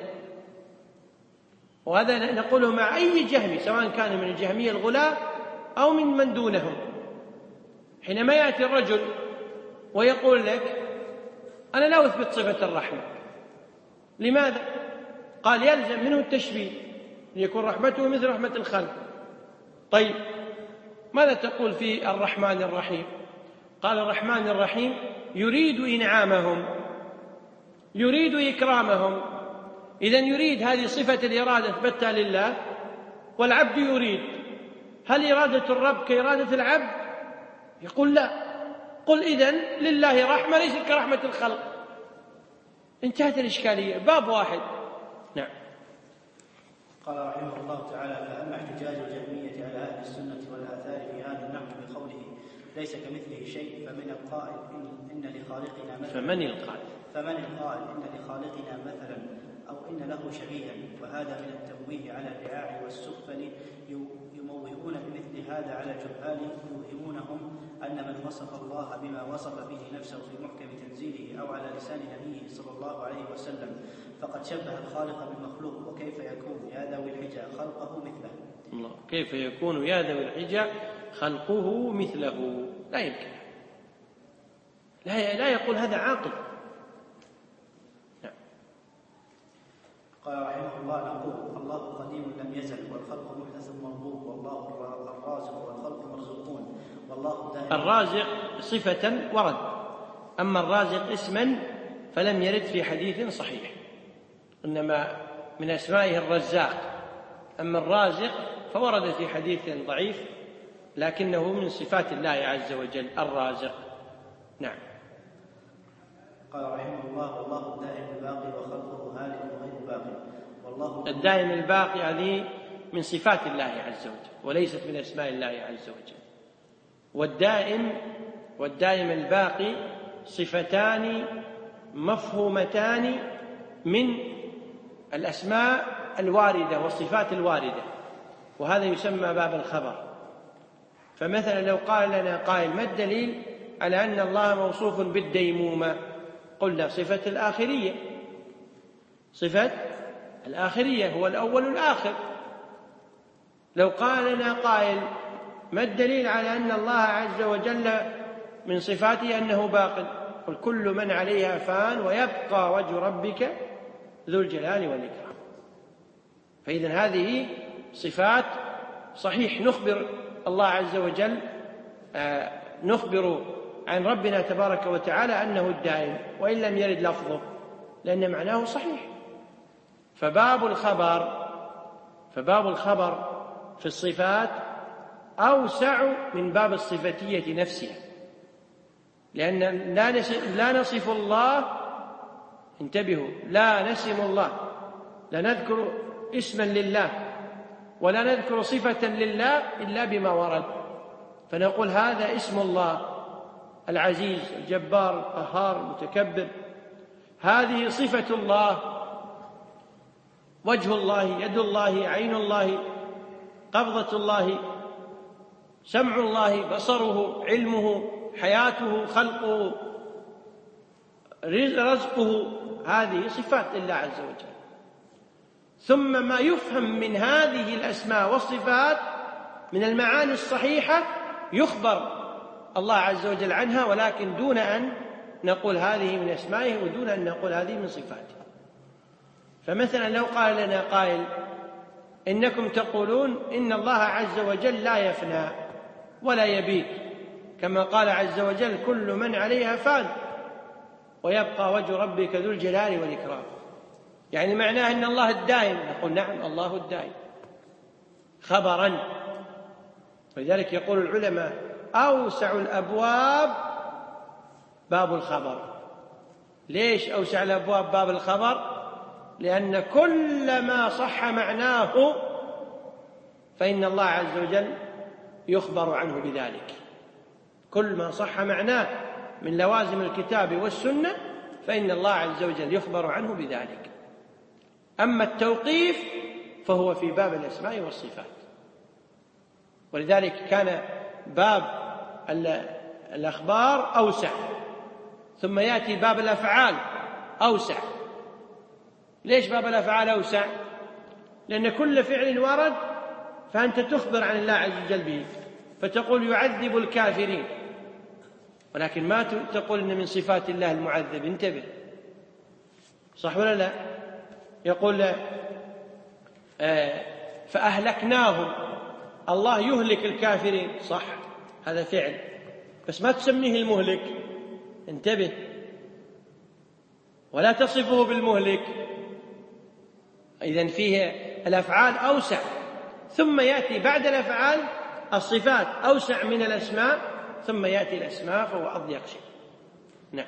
Speaker 1: وهذا نقوله مع أي جهمي سواء كان من الجهمية الغلاة أو من من دونهم. حينما يأتي الرجل ويقول لك أنا لا أثبت صفة الرحمة، لماذا؟ قال يلزم منه التشبيه ليكون رحمته مثل رحمة الخلق. طيب ماذا تقول في الرحمن الرحيم؟ قال الرحمن الرحيم يريد إنعامهم، يريد إكرامهم. إذن يريد هذه صفة الإرادة أثبتها لله، والعبد يريد. هل إرادة الرب كإرادة العبد؟ يقول لا. قل إذن لله رحمة ليست كرحمة الخلق. انتهت الإشكالية. باب واحد. نعم.
Speaker 2: قال رحمه الله تعالى فأما احتجاج الجهمية على أهل السنة والآثار في هذا النحو بقوله ليس كمثله شيء فمن القائل إن, إن لخالقنا مثلا
Speaker 1: فمن القائل
Speaker 2: فمن القائل إن لخالقنا مثلا أو إن له شبيها، وهذا من التمويه على الرعاع والسفل يموهون بمثل هذا على جهال يوهمونهم أن من وصف الله بما وصف به نفسه في محكم تنزيله أو على لسان نبيه صلى الله عليه وسلم فقد شبه الخالق بالمخلوق. وكيف يكون يا ذوي الحجى خلقه مثله؟
Speaker 1: الله. كيف يكون يا ذوي الحجى خلقه مثله؟ لا يمكن. لا لا يقول هذا عاقل. نعم.
Speaker 2: قال رحمه الله: نقول الله قديم لم يزل، والخلق محدث مربوط، والله الرازق والخلق مرزوقون، والله دائم.
Speaker 1: الرازق صفة ورد، أما الرازق اسما فلم يرد في حديث صحيح، إنما من أسمائه الرزاق، أما الرازق فورد في حديث ضعيف لكنه من صفات الله عز وجل الرازق. نعم.
Speaker 2: قال رحمه الله: والله الدائم الباقي وخلقه هالك غير باقي، والله
Speaker 1: الدائم الباقي هذه من صفات الله عز وجل وليست من أسماء الله عز وجل. والدائم والدائم الباقي صفتان مفهومتان من الأسماء الواردة والصفات الواردة، وهذا يسمى باب الخبر. فمثلا لو قال لنا قائل: ما الدليل على أن الله موصوف بالديمومة؟ قلنا: صفة الآخرية، صفة الآخرية، هو الأول الآخر. لو قال لنا قائل: ما الدليل على أن الله عز وجل من صفاته أنه باق؟ قل: كل من عليها فان ويبقى وجه ربك ذو الجلال والإكرام. فإذن هذه صفات صحيح نخبر الله عز وجل آه نخبر عن ربنا تبارك وتعالى أنه الدائم، وإن لم يرد لفظه، لأن معناه صحيح. فباب الخبر فباب الخبر في الصفات أوسع من باب الصفتية نفسها، لأن لا نصف الله، انتبهوا، لا نسم الله، لا نذكر اسما لله ولا نذكر صفة لله إلا بما ورد، فنقول هذا اسم الله العزيز الجبار القهار المتكبر، هذه صفة الله، وجه الله، يد الله، عين الله، قبضة الله، سمع الله، بصره، علمه، حياته، خلقه، رزقه، هذه صفات الله عز وجل. ثم ما يفهم من هذه الأسماء والصفات من المعاني الصحيحة يخبر الله عز وجل عنها، ولكن دون أن نقول هذه من أسمائه ودون أن نقول هذه من صفاته. فمثلا لو قال لنا قائل: إنكم تقولون إن الله عز وجل لا يفنى ولا يبيد، كما قال عز وجل: كل من عليها فان ويبقى وجه ربك ذو الجلال والإكرام، يعني معناه أن الله الدائم. نقول: نعم، الله الدائم خبرا. ولذلك يقول العلماء: أوسع الأبواب باب الخبر. ليش أوسع الأبواب باب الخبر؟ لأن كل ما صح معناه فإن الله عز وجل يخبر عنه بذلك، كل ما صح معناه من لوازم الكتاب والسنة فإن الله عز وجل يخبر عنه بذلك. أما التوقيف فهو في باب الأسماء والصفات. ولذلك كان باب الأخبار أوسع، ثم يأتي باب الأفعال أوسع. ليش باب الأفعال أوسع؟ لأن كل فعل ورد فأنت تخبر عن الله عز وجل به، فتقول يعذب الكافرين، ولكن ما تقول إن من صفات الله المعذب. انتبه، صح ولا لا؟ يقول آه فأهلكناهم، الله يهلك الكافرين، صح، هذا فعل، بس ما تسميه المهلك. انتبه، ولا تصفه بالمهلك. إذن فيه الأفعال أوسع، ثم يأتي بعد الأفعال الصفات أوسع من الأسماء، ثم يأتي الأسماء فهو أضيق شيء. نعم.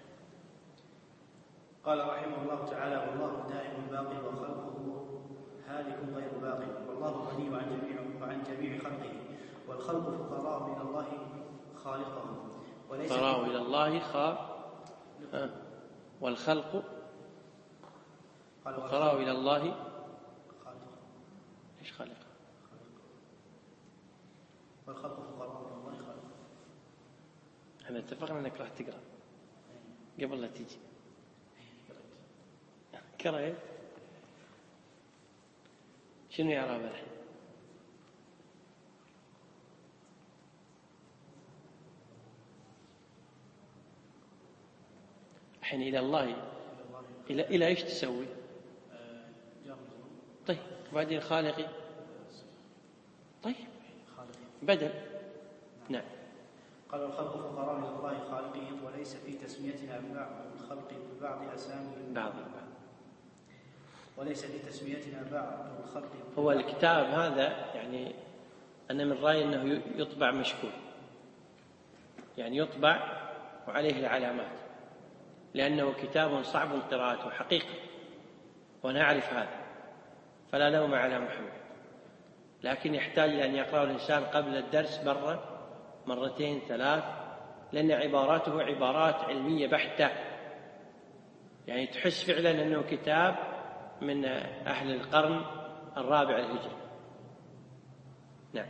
Speaker 2: قال رحمه الله تعالى: والله دائم باقي وخلقه هالك غير باقي، والله غني عن جميع وعن جميع خلقه، والخلق فقراء من الله خالقهم، وليس
Speaker 1: فقراء إلى الله خالق، والخلق فقراء إلى الله
Speaker 2: خالق.
Speaker 1: إيش خالق؟
Speaker 2: والخلق فقراء من الله خالق.
Speaker 1: احنا اتفقنا انك راح تقرا قبل لا تيجي. قرأت شنو يا رابع؟ الحين إلى الله إلى إلى إيش تسوي؟ طيب وبعدين خالقي، طيب بدل. نعم.
Speaker 2: قال الخلق فقراء إلى الله خالقهم، وليس في تسميتنا بعض الخلق ببعض أسامي
Speaker 1: بعض
Speaker 2: وليس في تسميتنا بعض الخلق.
Speaker 1: هو الكتاب هذا يعني أنا من رأيي أنه يطبع مشكول، يعني يطبع وعليه العلامات، لأنه كتاب صعب قراءته حقيقة، وأنا أعرف هذا، فلا لوم على محمد، لكن يحتاج أن يقرأه الإنسان قبل الدرس مرة مرتين ثلاث، لأن عباراته عبارات علمية بحتة، يعني تحس فعلا أنه كتاب من أهل القرن الرابع الهجري. نعم.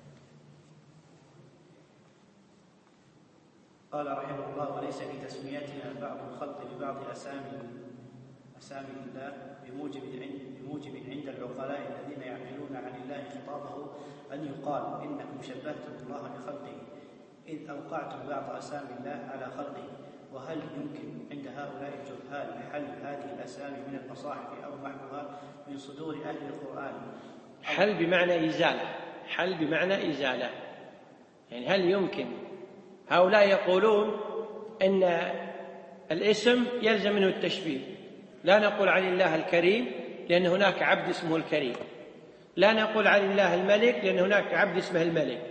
Speaker 2: قال رحمه الله: وليس في تسميتنا بعض الخلق ببعض أسامي أسامي الله بموجب بموجب عند العقلاء الذين يعقلون عن الله خطابه أن يقال إنكم شبهتم الله بخلقه إذ أوقعتم بعض أسامي الله على خلقه. وهل يمكن عند هؤلاء الجهال حل هذه الأسامي من المصاحف أو محوها من صدور أهل القرآن؟
Speaker 1: حل بمعنى إزالة، حل بمعنى إزالة، يعني هل يمكن؟ هؤلاء يقولون إن الاسم يلزم منه التشبيه، لا نقول عن الله الكريم لأن هناك عبد اسمه الكريم، لا نقول عن الله الملك لأن هناك عبد اسمه الملك.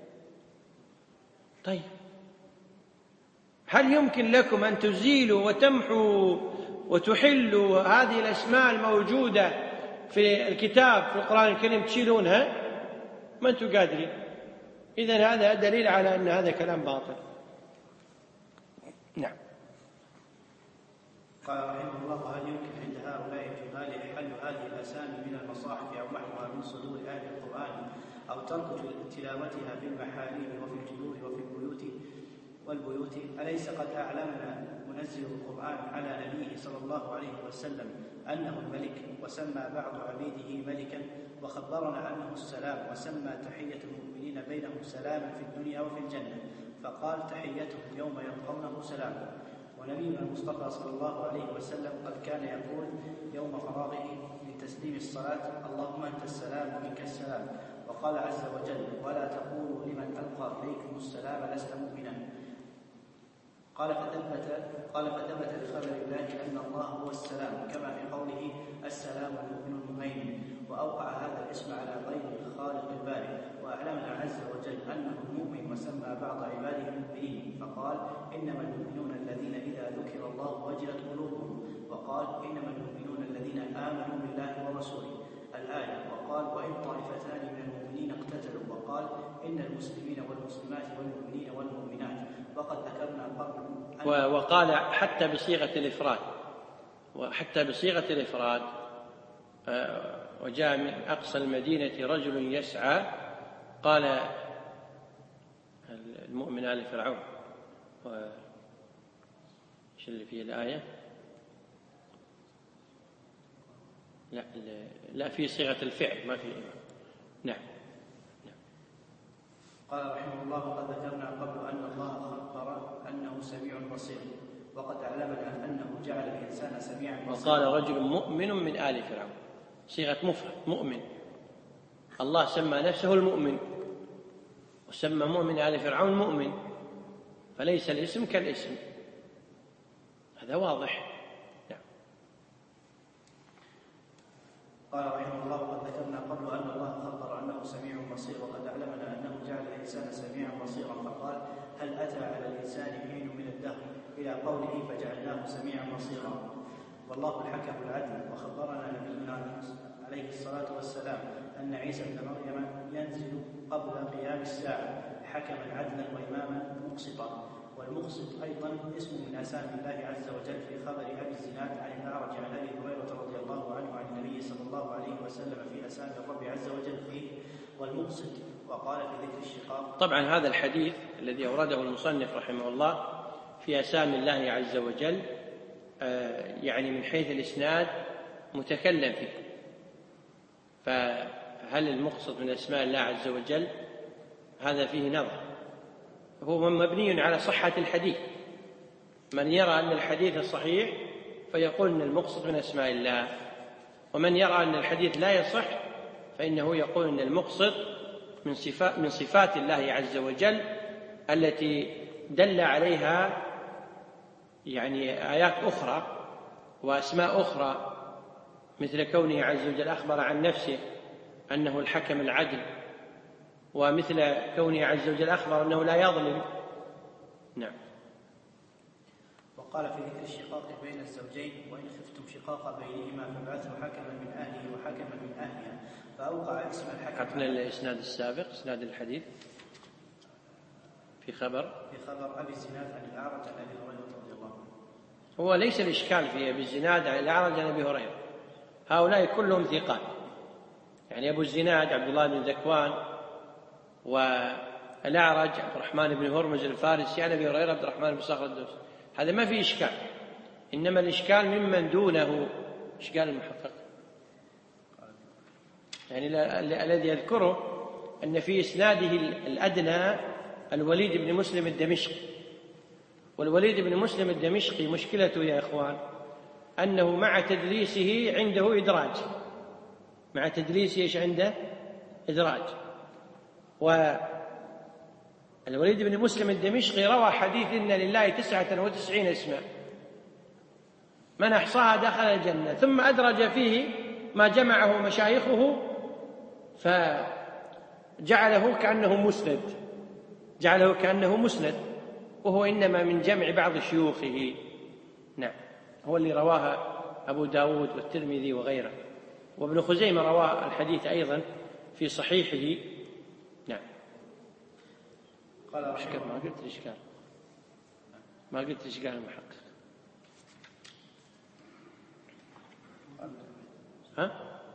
Speaker 1: طيب هل يمكن لكم أن تزيلوا وتمحوا وتحلوا هذه الأسماء الموجودة في الكتاب في القرآن الكريم تشيلونها؟ ما أنتم قادرين. إذن هذا دليل على أن هذا كلام باطل. نعم.
Speaker 2: قال رحمه الله: هل يمكن عند هؤلاء الجهال حل هذه الأسامي من المصاحف أو محوها من صدور أهل القرآن أو ترك تلاوتها في المحاريب وفي الجذور وفي البيوت والبيوت؟ أليس قد أعلمنا منزل القرآن على نبيه صلى الله عليه وسلم أنه الملك، وسمى بعض عبيده ملكا، وخبرنا أنه السلام، وسمى تحية المؤمنين بينهم سلاما في الدنيا وفي الجنة، فقال تحيتهم يوم يلقونه سلام. ونبينا المصطفى صلى الله عليه وسلم قد كان يقول يوم فراغه من تسليم الصلاة: اللهم أنت السلام ومنك السلام. وقال عز وجل: ولا تقولوا لمن ألقى إليكم السلام لست مؤمنا. قال فثبت قال فثبت بخبر الله أن الله هو السلام، كما في قوله: السلام المؤمن المهيمن. وأوقع هذا الاسم على غير الخالق البارئ، وأعلمنا عز وجل أنه المؤمن، وسمى بعض عباده المؤمنين، فقال: إنما المؤمنون الذين إذا ذكر الله وجلت قلوبهم، وقال: إنما المؤمنون الذين آمنوا بالله ورسوله الآية، وقال: وإن طائفتان من المؤمنين اقتتلوا، وقال: إن المسلمين والمسلمات والمؤمنين والمؤمنات. وقد ذكرنا قبل
Speaker 1: وقال حتى بصيغة الإفراد، وحتى بصيغة الإفراد وجاء من أقصى المدينة رجل يسعى، قال المؤمن آل فرعون، وش اللي فيه الآية؟ لا لا في صيغة الفعل ما في. نعم.
Speaker 2: قال رحمه الله: قد ذكرنا قبل أن الله خبر أنه سميع بصير، وقد علمنا أنه جعل الإنسان سميعا بصيرا.
Speaker 1: وقال رجل مؤمن من آل فرعون، صيغة مفرد مؤمن. الله سمى نفسه المؤمن، وسمى مؤمن آل فرعون مؤمن، فليس الاسم كالاسم، هذا واضح. نعم.
Speaker 2: قال رحمه الله: قد ذكرنا قبل أن الله خبر أنه سميع بصير، وقد علمنا أنه جعل الإنسان سميعا بصيرا، فقال: هل أتى على الإنسان حين من الدهر إلى قوله فجعلناه سميعا بصيرا. والله الحكم العدل. وخبرنا نبينا عليه الصلاة والسلام أن عيسى بن مريم ينزل قبل قيام الساعة حكما عدلا وإماما مقسطا. والمقسط أيضا اسم من أسامي الله عز وجل في خبر أبي الزناد عن الأعرج عن أبي هريرة رضي الله عنه عن النبي صلى الله عليه وسلم في أسامي الرب عز وجل فيه والمقسط. وقال في ذكر الشقاق.
Speaker 1: طبعا هذا الحديث الذي أورده المصنف رحمه الله في أسامي الله عز وجل يعني من حيث الإسناد متكلم فيه، فهل المقصد من أسماء الله عز وجل؟ هذا فيه نظر. هو مبني على صحة الحديث، من يرى أن الحديث صحيح فيقول أن المقصد من أسماء الله، ومن يرى أن الحديث لا يصح فإنه يقول أن المقصد من صفات, من صفات الله عز وجل التي دل عليها يعني آيات أخرى وأسماء أخرى، مثل كونه عز وجل أخبر عن نفسه أنه الحكم العدل، ومثل كونه عز وجل أخبر أنه لا يظلم. نعم.
Speaker 2: وقال في ذكر الشقاق بين الزوجين: وإن خفتم شقاق بينهما فابعثوا حكما من أهله وحكما من أهلها، فأوقع اسم الحكم.
Speaker 1: عطنا الإسناد السابق، إسناد الحديث في خبر
Speaker 2: في خبر أبي الزناد عن الأعرج عن أبي هريرة رضي الله عنه.
Speaker 1: هو ليس الإشكال في أبي الزناد عن الأعرج عن أبي هريرة، هؤلاء كلهم ثقات، يعني أبو الزناد عبد الله بن ذكوان، والأعرج عبد الرحمن بن هرمز الفارسي عن أبي هريرة عبد الرحمن بن صخر الدوسي، هذا ما في إشكال. إنما الإشكال ممن دونه. إشكال المحقق يعني الذي يذكره أن في إسناده الأدنى الوليد بن مسلم الدمشقي، والوليد بن مسلم الدمشقي مشكلته يا إخوان أنه مع تدليسه عنده إدراج، مع تدليسه إيش عنده؟ إدراج. والوليد بن مسلم الدمشقي روى حديث إن لله تسعة وتسعين اسما من أحصاها دخل الجنة، ثم أدرج فيه ما جمعه مشايخه فجعله كأنه مسند، جعله كأنه مسند، وهو إنما من جمع بعض شيوخه. نعم، هو اللي رواها أبو داود والترمذي وغيره، وابن خزيمة رواه الحديث أيضا في صحيحه. نعم.
Speaker 2: قال
Speaker 1: إشكال ما قلت الإشكال ما قلت الإشكال المحقق. ها؟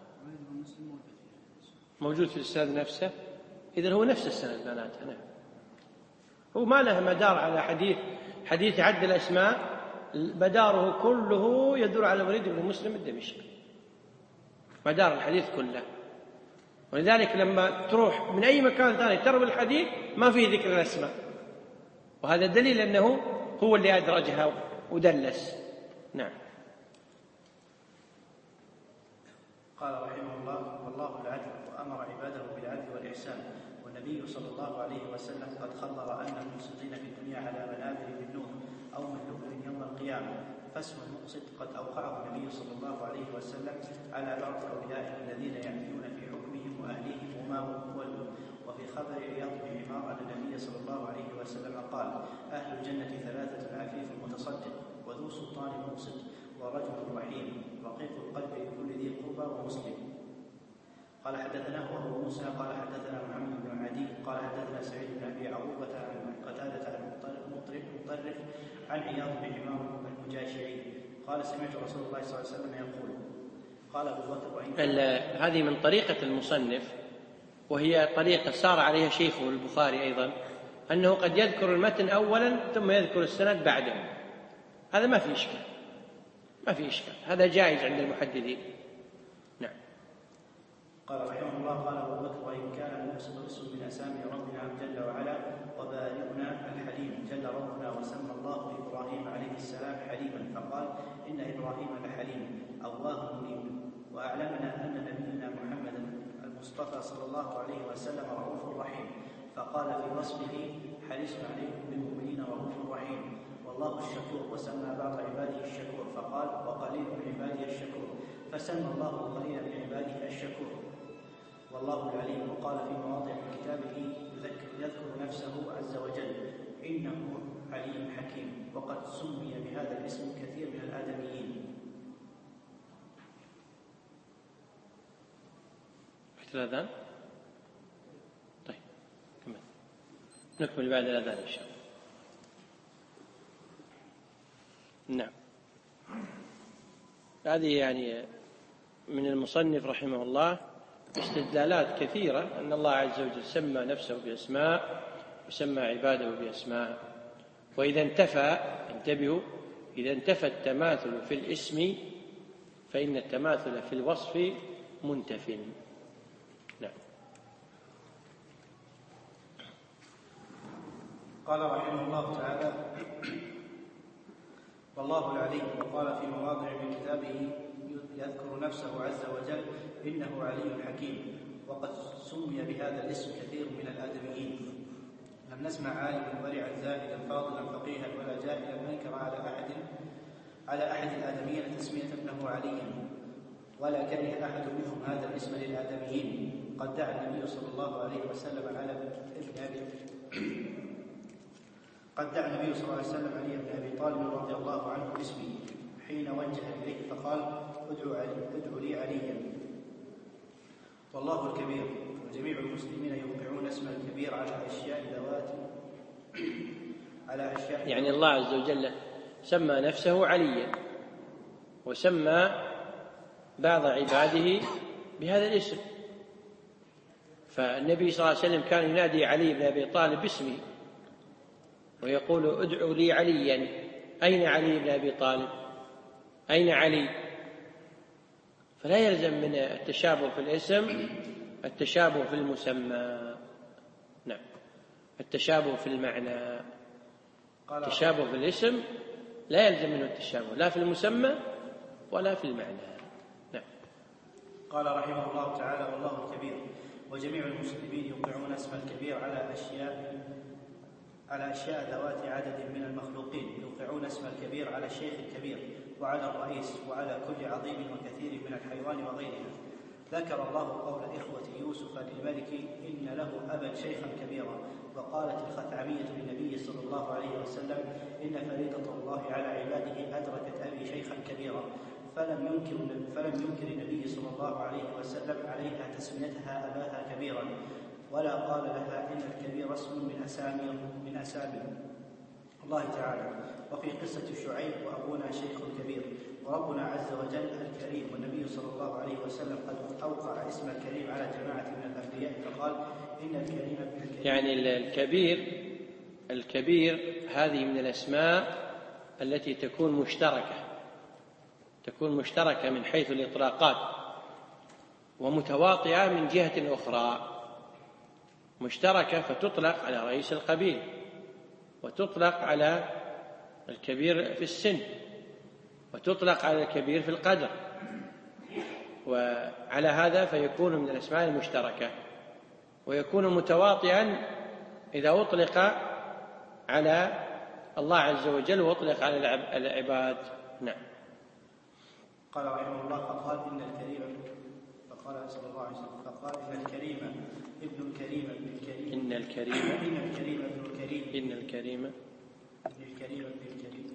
Speaker 1: موجود في الإسناد نفسه، إذن هو نفس السند بناتها. نعم. هو ما له مدار على حديث حديث عد الأسماء، مداره كله يدور على الوليد بن مسلم الدمشقي، مدار الحديث كله. ولذلك لما تروح من أي مكان ثاني تروي الحديث ما فيه ذكر الأسماء، وهذا دليل أنه هو اللي أدرجها ودلس. نعم.
Speaker 2: قال رحمه الله: والله العدل، وأمر عباده بالعدل والإحسان، والنبي صلى الله عليه وسلم قد خبر أن المقسطين في الدنيا على منابر من نور أو من لؤلؤ يوم القيامة، فاسم المقسط قد أوقعه النبي صلى الله عليه وسلم على بعض أوليائه الذين يعملون في حكمهم وأهليهم وما هم ولوا. وفي خبر عياض بن عمار أن النبي صلى الله عليه وسلم قال: أهل الجنة ثلاثة: عفيف متصدق، وذو سلطان مقسط، ورجل رحيم، رقيق القلب لكل ذي قربى ومسلم. قال حدثناه أبو موسى قال حدثنا محمد بن عدي قال حدثنا سعيد بن أبي عروبة عن قتادة عن مطرف مطرف عن عياض بن عمار المجاشعي قال: سمعت رسول الله صلى الله عليه وسلم يقول. قال أبو بكر: وإن
Speaker 1: هذه من طريقة المصنف، وهي طريقة سار عليها شيخه البخاري أيضا، أنه قد يذكر المتن أولا ثم يذكر السند بعده. هذا ما في إشكال، ما في إشكال، هذا جائز عند المحدثين. نعم.
Speaker 2: قال رحمه الله: قال أبو بكر: وإن كان المقسط اسم من أسامي ربنا جل وعلا وبارئنا الحليم، جل ربنا وسمى الله إبراهيم عليه السلام حليما، فقال: إن إبراهيم لحليم أواه منيب. وأعلمنا أن نبينا محمدا المصطفى صلى الله عليه وسلم رؤوف رحيم، فقال في وصفه: حريص عليكم بالمؤمنين رؤوف رحيم. والله الشكور، وسمى بعض عباده الشكور، فقال: وقليل من عبادي الشكور، فسمى الله القليل من عباده الشكور. والله العليم. وقال في مواضع من كتابه يذكر نفسه عز وجل: إنه عليم حكيم. وقد سمي بهذا الاسم كثير من الآدميين.
Speaker 1: وقت الأذان؟ طيب كمل، نكمل بعد الأذان إن شاء الله. نعم. هذه يعني من المصنف رحمه الله استدلالات كثيرة أن الله عز وجل سمى نفسه بأسماء وسمى عباده بأسماء. وإذا انتفى، انتبهوا، إذا انتفى التماثل في الاسم فإن التماثل في الوصف منتف. نعم.
Speaker 2: قال رحمه الله تعالى: والله العلي. وقال في مواضع من كتابه يذكر نفسه عز وجل إنه علي حكيم. وقد سمي بهذا الاسم كثير من الآدميين. لم نسمع عالما ورعا زاهدا فاضلا فقيها ولا جاهلا أنكر على أحد على أحد الآدميين تسمية ابنه عليا، ولا كره أحد منهم هذا الاسم للآدميين. قد دعا النبي صلى الله عليه وسلم على ابن أبي قد دعا النبي صلى الله عليه وسلم علي بن أبي طالب رضي الله عنه باسمه حين وجه إليه فقال: ادعو, علي ادعو لي عليا. والله الكبير. وجميع المسلمين يوقعون اسم الكبير على أشياء ذوات على أشياء
Speaker 1: يعني الله عز وجل سمى نفسه عليا، وسمى بعض عباده بهذا الاسم. فالنبي صلى الله عليه وسلم كان ينادي علي بن أبي طالب باسمه ويقول: ادعوا لي عليا. أين علي بن أبي طالب؟ أين علي؟ فلا يلزم من التشابه في الاسم التشابه في المسمى. نعم، التشابه في المعنى. التشابه في الاسم لا يلزم منه التشابه لا في المسمى ولا في المعنى. نعم.
Speaker 2: قال رحمه الله تعالى: والله الكبير. وجميع المسلمين يوقعون اسم الكبير على أشياء على أشياء ذوات عدد من المخلوقين، يوقعون اسم الكبير على الشيخ الكبير وعلى الرئيس وعلى كل عظيم وكثير من الحيوان وغيرها. ذكر الله قول إخوة يوسف للملك: إن له أبا شيخا كبيرا. وقالت الخثعمية للنبي صلى الله عليه وسلم: إن فريضة الله على عباده أدركت أبي شيخا كبيرا. فلم ينكر فلم ينكر النبي صلى الله عليه وسلم عليها تسميتها أباها كبيرا، ولا قال لها إن الكبير اسم من أسامي من أسامي الله تعالى. وفي قصة شعيب: وأبونا شيخ كبير. وربنا عز وجل الكريم. والنبي صلى الله عليه وسلم قد أوقع اسم الكريم على جماعة من الأنبياء فقال: إن الكريم ابن الكريم.
Speaker 1: يعني الكبير الكبير هذه من الأسماء التي تكون مشتركة تكون مشتركة من حيث الإطلاقات، ومتواطئة من جهة أخرى. مشتركة فتطلق على رئيس القبيل، وتطلق على الكبير في السن، وتطلق على الكبير في القدر، وعلى هذا فيكون من الأسماء المشتركة. ويكون متواطئا إذا أطلق على الله عز وجل وأطلق على العباد. نعم.
Speaker 2: قال رحمه الله: فقال إن الكريم فقال صلى الله عليه وسلم فقال إن الكريم ابن الكريم ابن الكريم
Speaker 1: إن الكريم
Speaker 2: إن الكريم ابن الكريم
Speaker 1: إن الكريم
Speaker 2: ابن الكريم ابن الكريم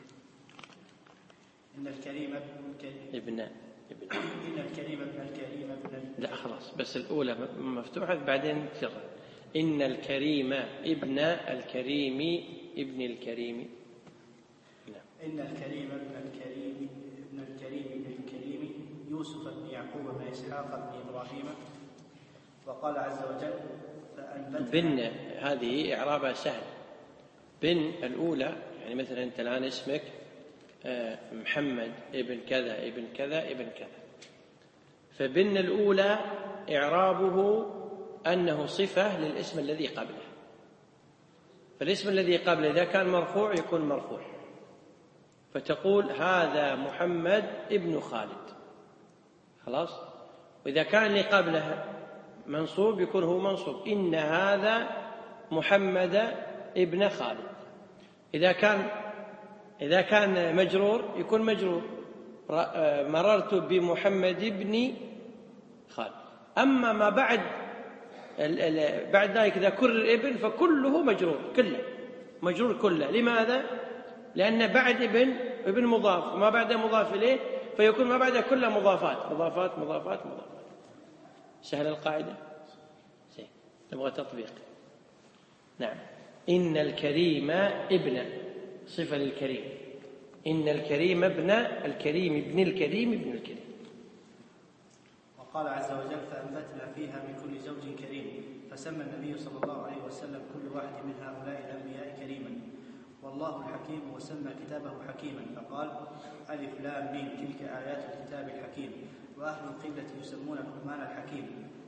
Speaker 2: إن الكريم ابن الكريم
Speaker 1: ابن ابن
Speaker 2: إن الكريم ابن الكريم ابن
Speaker 1: لا خلاص، بس الأولى مفتوحة بعدين ترى. إن الكريم ابن الكريم ابن الكريم.
Speaker 2: نعم. إن الكريم ابن الكريم ابن الكريم ابن الكريم يوسف بن يعقوب بن إسحاق بن إبراهيم. وقال عز وجل:
Speaker 1: بن هذه إعرابها سهل. بن الأولى يعني مثلا أنت الآن اسمك محمد ابن كذا ابن كذا ابن كذا، فبن الأولى إعرابه أنه صفة للاسم الذي قبله. فالاسم الذي قبله إذا كان مرفوع يكون مرفوع، فتقول: هذا محمد ابن خالد، خلاص. وإذا كان اللي قبله منصوب يكون هو منصوب: إن هذا محمد ابن خالد. إذا كان إذا كان مجرور يكون مجرور: مررت بمحمد ابن خالد. أما ما بعد بعد ذلك إذا كرر ابن فكله مجرور، كله مجرور كله. لماذا؟ لأن بعد ابن ابن مضاف، وما بعد مضاف إليه، فيكون ما بعد كله مضافات مضافات مضافات مضافات. سهل القاعدة؟ زين، نبغى تطبيق. نعم. إن الكريم ابن صفة للكريم. إن الكريم ابن الكريم ابن الكريم ابن الكريم.
Speaker 2: وقال عز وجل: فأنبتنا فيها من كل زوج كريم. فسمى النبي صلى الله عليه وسلم كل واحد من هؤلاء الأنبياء كريما. والله الحكيم. وسمى كتابه حكيما فقال: ألف لام ميم تلك آيات الكتاب الحكيم. وأهل القبلة يسمون القرآن الحكيم.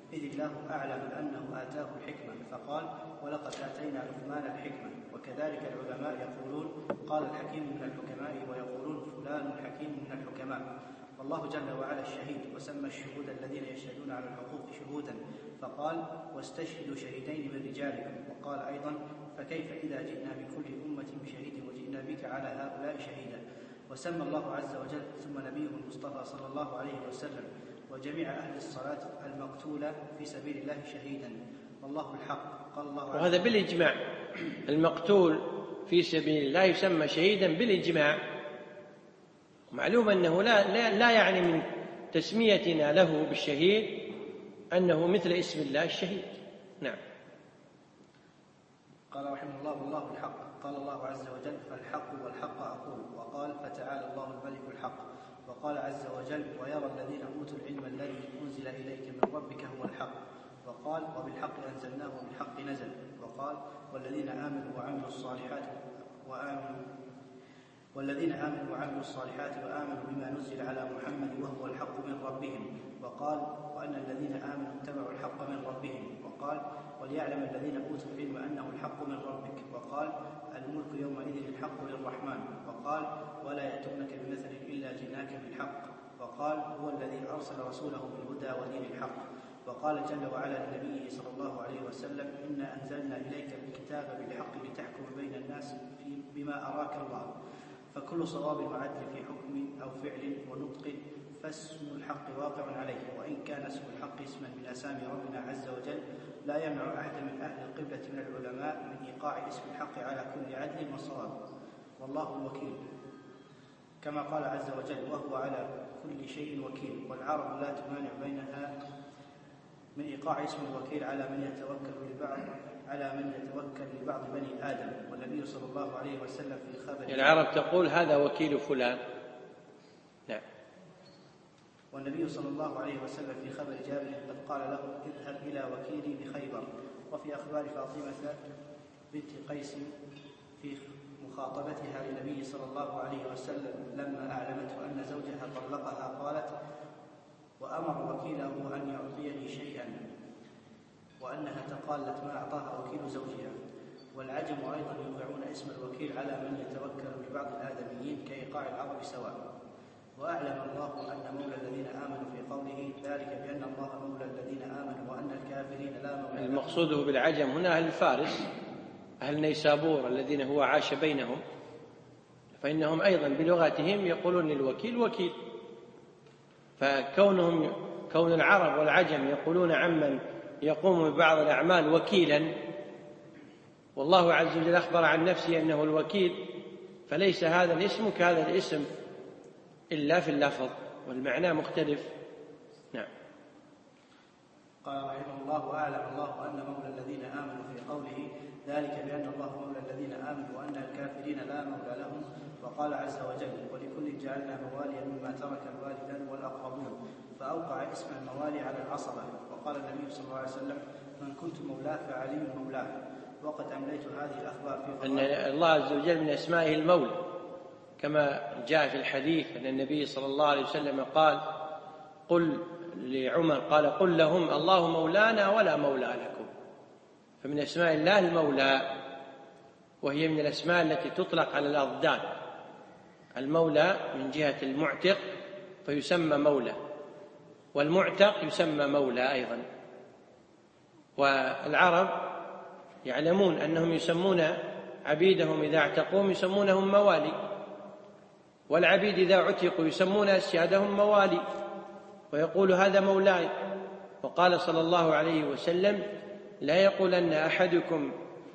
Speaker 2: إذ الله أعلم أنه آتاه الحكمة، فقال: ولقد آتينا لقمان الحكمة. وكذلك العلماء يقولون: قال الحكيم من الحكماء، ويقولون فلان حكيم من الحكماء. والله جل وعلا الشهيد، وسمى الشهود الذين يشهدون على الحقوق شهودا، فقال: واستشهدوا شهيدين من رجالكم. وقال أيضا: فكيف إذا جئنا من كل أمة بشهيد وجئنا بك على هؤلاء شهيدا. وسمى الله عز وجل ثم نبيه المصطفى صلى الله عليه وسلم وجميع أهل الصلاة المقتولة في سبيل الله شهيدا. والله الحق. قال الله عز
Speaker 1: وهذا بالإجماع، المقتول في سبيل الله يسمى شهيدا بالإجماع. معلوم أنه لا, لا, لا يعني من تسميتنا له بالشهيد أنه مثل اسم الله الشهيد. نعم.
Speaker 2: قال رحمه الله: والله الحق. قال الله عز وجل: فالحق والحق أقول. وقال: فتعالى الله الملك الحق. وقال عز وجل: ويرى الذين أوتوا العلم الذي أنزل إليك من ربك هو الحق. وقال: وبالحق أنزلناه وبالحق نزل. وقال: والذين آمنوا وعملوا الصالحات وآمنوا والذين آمنوا وعملوا الصالحات وآمنوا بما نزل على محمد وهو الحق من ربهم. وقال: وأن الذين آمنوا اتبعوا الحق من ربهم. وقال: وليعلم الذين أوتوا العلم أنه الحق من ربك. وقال: الملك يومئذ الحق للرحمن. وقال: ولا يأتونك بمثل إلا جئناك بالحق. وقال: هو الذي أرسل رسوله بالهدى ودين الحق. وقال جل وعلا لنبيه صلى الله عليه وسلم: إنا أنزلنا إليك الكتاب بالحق لتحكم بين الناس بما أراك الله. فكل صواب وعدل في حكم أو فعل ونطق فاسم الحق واقع عليه، وإن كان اسم الحق اسما من أسامي ربنا عز وجل لا يمنع أحد من أهل القبلة من العلماء من إيقاع اسم الحق على كل عدل وصواب. والله الوكيل، كما قال عز وجل: وهو على كل شيء وكيل. والعرب لا تمانع بينها من إيقاع اسم الوكيل على من يتوكل لبعض على من يتوكل لبعض بني آدم. والنبي صلى الله عليه وسلم في خبر
Speaker 1: العرب تقول: هذا وكيل فلان. نعم.
Speaker 2: والنبي صلى الله عليه وسلم في خبر جابر قد قال له: اذهب إلى وكيلي بخيبر. وفي أخبار فاطمة بنت قيس في مخاطبتها للنبي صلى الله عليه وسلم لما أعلمته أن زوجها طلقها قالت: وأمر وكيله أن يعطيني شيئا، وأنها تقالت ما أعطاها وكيل زوجها. والعجم أيضا يوقعون اسم الوكيل على من يتوكل لبعض الآدميين كإيقاع العرب سواء. وأعلم الله أن مولى الذين آمنوا في قوله: ذلك بأن الله مولى الذين آمنوا وأن الكافرين لا مولى لهم.
Speaker 1: المقصود بالعجم هنا أهل فارس، أهل نيسابور الذين هو عاش بينهم، فإنهم أيضا بلغتهم يقولون للوكيل وكيل. فكونهم كون العرب والعجم يقولون عمن يقوم ببعض الأعمال وكيلا، والله عز وجل أخبر عن نفسه أنه الوكيل، فليس هذا الاسم كهذا الاسم إلا في اللفظ، والمعنى مختلف. نعم.
Speaker 2: قال رحمه الله: وأعلم الله أن مولى الذين آمنوا في قوله: ذلك بأن الله مولى الذين آمنوا وأن الكافرين لا مولى لهم. وقال عز وجل: ولكل جعلنا مواليا مما ترك الوالدان والأقربون. فأوقع اسم الموالي على العصبة. وقال النبي صلى الله عليه وسلم: من كنت مولاه فعلي مولاه. وقد أمليت هذه الأخبار في
Speaker 1: أن الله عز وجل من أسمائه المولى، كما جاء في الحديث أن النبي صلى الله عليه وسلم قال: قل لعمر قال: قل لهم الله مولانا ولا مولى لكم. فمن أسماء الله المولى، وهي من الأسماء التي تطلق على الأضداد. المولى من جهة المعتق فيسمى مولى، والمعتق يسمى مولى أيضا. والعرب يعلمون أنهم يسمون عبيدهم إذا اعتقوهم يسمونهم موالي، والعبيد إذا عتقوا يسمون أسيادهم موالي، ويقول: هذا مولاي. وقال صلى الله عليه وسلم: لا يقولن أحدكم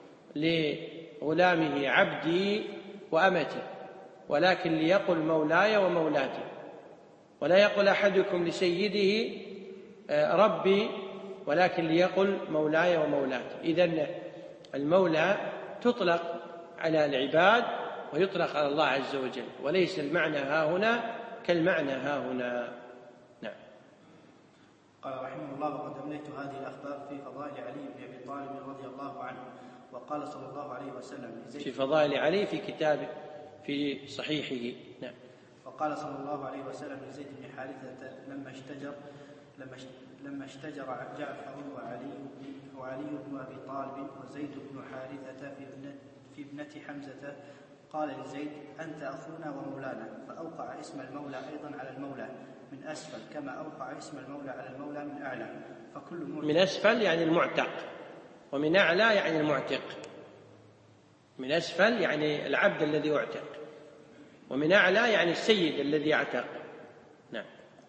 Speaker 1: لغلامه عبدي وأمتي، ولكن ليقل مولاي ومولاتي. ولا يقول أحدكم لسيده ربي، ولكن ليقل مولاي ومولاتي. إذن المولى تطلق على العباد ويطلق على الله عز وجل، وليس المعنى ها هنا كالمعنى ها هنا. نعم.
Speaker 2: قال رحمه الله: وقد أمليت هذه الأخبار في فضائل علي بن أبي طالب رضي الله عنه. وقال صلى الله عليه وسلم لزيد
Speaker 1: في فضائل علي في كتابه في صحيحه. نعم.
Speaker 2: وقال صلى الله عليه وسلم لزيد بن حارثة لما اشتجر لما لما اشتجر جعفر وعلي وعلي بن أبي طالب وزيد بن حارثة في ابنة, في ابنة حمزة، قال لزيد: أنت أخونا ومولانا، فأوقع اسم المولى أيضا على المولى من أسفل، كما أوقع اسم المولى على المولى من أعلى. فكل
Speaker 1: من أسفل يعني المعتق، ومن أعلى يعني المعتق. من أسفل يعني العبد الذي يعتق، ومن أعلى يعني السيد الذي يعتق. نعم.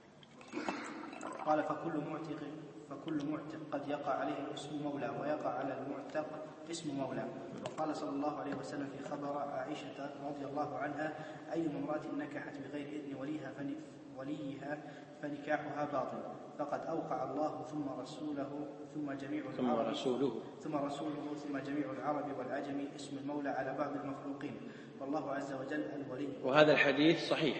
Speaker 2: قال: فكل معتق فكل معتق قد يقع عليه اسم مولى، ويقع على المعتق اسم مولى. وقال صلى الله عليه وسلم في خبر عائشة رضي الله عنها: أي امرأة نكحت بغير إذن وليها وليها فنكاحها باطل، فقد أوقع الله ثم رسوله ثم جميع
Speaker 1: ثم
Speaker 2: العرب
Speaker 1: رسوله
Speaker 2: ثم رسوله ثم جميع العرب والعجم اسم المولى على بعض المخلوقين، والله عز وجل الولي.
Speaker 1: وهذا الحديث صحيح،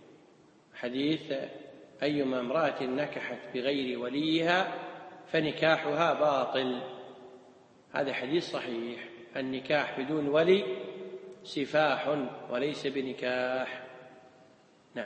Speaker 1: حديث أيما امرأة نكحت بغير وليها فنكاحها باطل، هذا حديث صحيح. النكاح بدون ولي سفاح وليس بنكاح. نعم.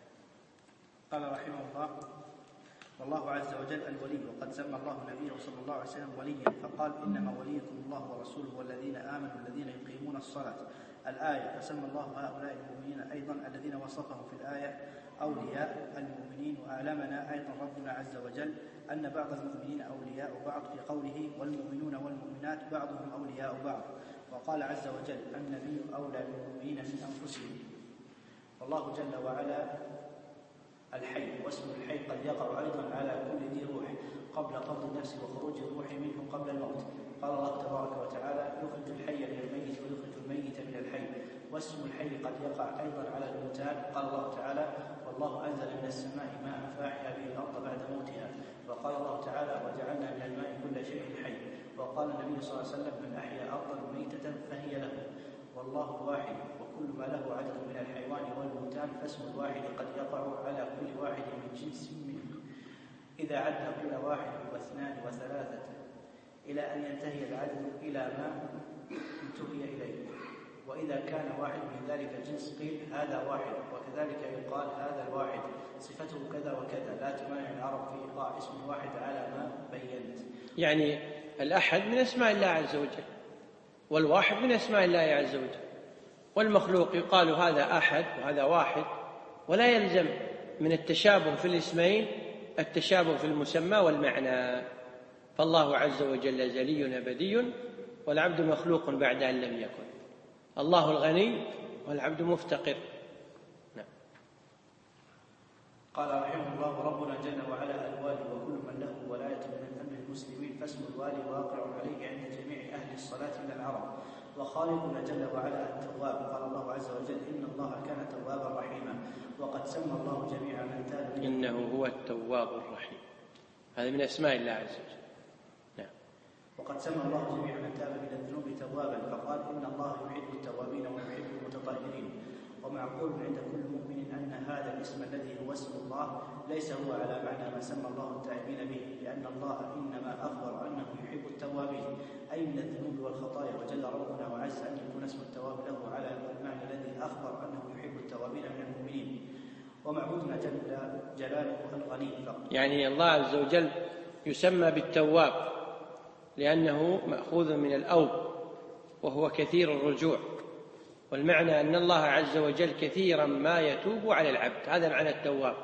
Speaker 2: قال رحمه الله: والله عز وجل الولي، وقد سمى الله نبيه صلى الله عليه وسلم وليا، فقال: إنما وليكم الله ورسوله والذين آمنوا الذين يقيمون الصلاة، الآية. فسمى الله هؤلاء المؤمنين أيضا الذين وصفهم في الآية أولياء المؤمنين. وأعلمنا أيضا ربنا عز وجل أن بعض المؤمنين أولياء بعض في قوله: والمؤمنون والمؤمنات بعضهم أولياء بعض. وقال عز وجل: النبي أولى بالمؤمنين من أنفسهم. والله جل وعلا الحي، واسم الحي قد يقع أيضا على كل ذي روح قبل قبض النفس وخروج الروح منه قبل الموت. قال الله تبارك وتعالى: يخرج الحي من الميت ويخرج الميت من الحي. واسم الحي قد يقع أيضا على الموتان. قال الله تعالى: والله أنزل من السماء ماء فأحيا به الأرض بعد موتها. وقال الله تعالى: وجعلنا من الماء كل شيء حي. وقال النبي صلى الله عليه وسلم: من أحيا أرضا ميتة فهي له. والله واحد، وكل ما له عدد من الحيوان والبهتان، فاسم الواحد قد يقع على كل واحد من جنس منه، إذا عد كل واحد واثنان وثلاثة إلى أن ينتهي العدد إلى ما انتهي إليه. وإذا كان واحد من ذلك الجنس قيل هذا واحد، وكذلك يقال هذا الواحد صفته كذا وكذا. لا تمانع العرب في إيقاع اسم الواحد على ما بينت.
Speaker 1: يعني الأحد من أسماء الله عز وجل، والواحد من أسماء الله عز وجل، والمخلوق يقال هذا أحد وهذا واحد، ولا يلزم من التشابه في الاسمين التشابه في المسمى والمعنى. فالله عز وجل أزلي أبدي، والعبد مخلوق بعد أن لم يكن. الله الغني والعبد مفتقر. نعم.
Speaker 2: قال رحمه الله: ربنا جل وعلا الوالي، وكل من له ولاية من أمر المسلمين، فاسم الوالي واقع عليه عند جميع أهل الصلاة من العرب. وخالقنا جل وعلا التواب، قال الله عز وجل: إن الله كان توابا رحيما. وقد سمى الله جميع من تاب
Speaker 1: إنه هو التواب الرحيم، هذا من أسماء الله عز وجل. نعم.
Speaker 2: وقد سمى الله جميع من تاب من الذنوب توابا، فقال: إن الله يحب التوابين ويحب المتطهرين. ومعقول عند كل مؤمن أن هذا الاسم الذي هو اسم الله ليس هو على معنى ما سمى الله التائبين به، لأن الله إنما أخبر أنه يحب التوابين أي من الذنوب والخطايا. وجل ربنا وعز أن يكون اسم التواب له على المعنى الذي أخبر أنه يحب التوابين من المؤمنين. ومعبودنا جل جلاله الغني.
Speaker 1: يعني الله عز وجل يسمى بالتواب لأنه مأخوذ من الأوب، وهو كثير الرجوع. والمعنى أن الله عز وجل كثيرا ما يتوب على العبد، هذا معنى التواب.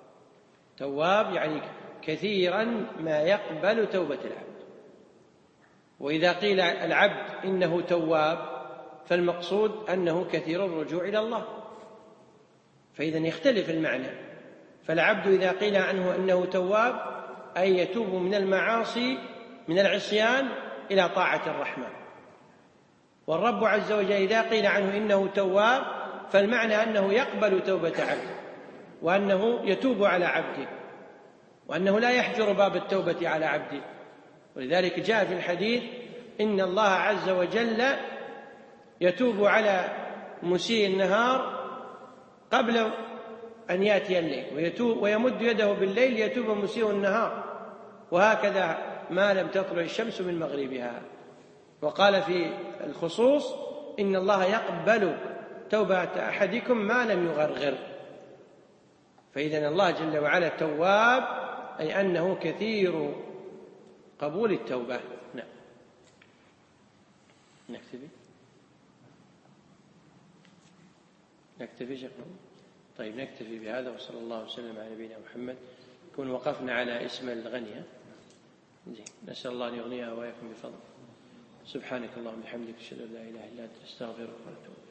Speaker 1: تواب يعني كثيرا ما يقبل توبة العبد. وإذا قيل العبد إنه تواب فالمقصود أنه كثير الرجوع إلى الله، فإذا يختلف المعنى. فالعبد إذا قيل عنه أنه تواب أي يتوب من المعاصي من العصيان إلى طاعة الرحمن. والرب عز وجل إذا قيل عنه إنه تواب فالمعنى أنه يقبل توبة عبده، وأنه يتوب على عبده، وأنه لا يحجر باب التوبة على عبده. ولذلك جاء في الحديث: إن الله عز وجل يتوب على مسيء النهار قبل أن يأتي الليل، ويتوب ويمد يده بالليل يتوب مسيء النهار، وهكذا ما لم تطلع الشمس من مغربها. وقال في الخصوص: إن الله يقبل توبة أحدكم ما لم يغرغر. فإذن الله جل وعلا تواب أي أنه كثير قبول التوبة. نعم. نكتفي نكتفي شيخ. طيب نكتفي بهذا، وصلى الله وسلم على نبينا محمد. كون وقفنا على اسم الغنية. نسأل الله أن يغنيها وإياكم بفضل. سبحانك اللهم وبحمدك أشهد أن لا إله إلا أنت أستغفرك وأتوب إليك.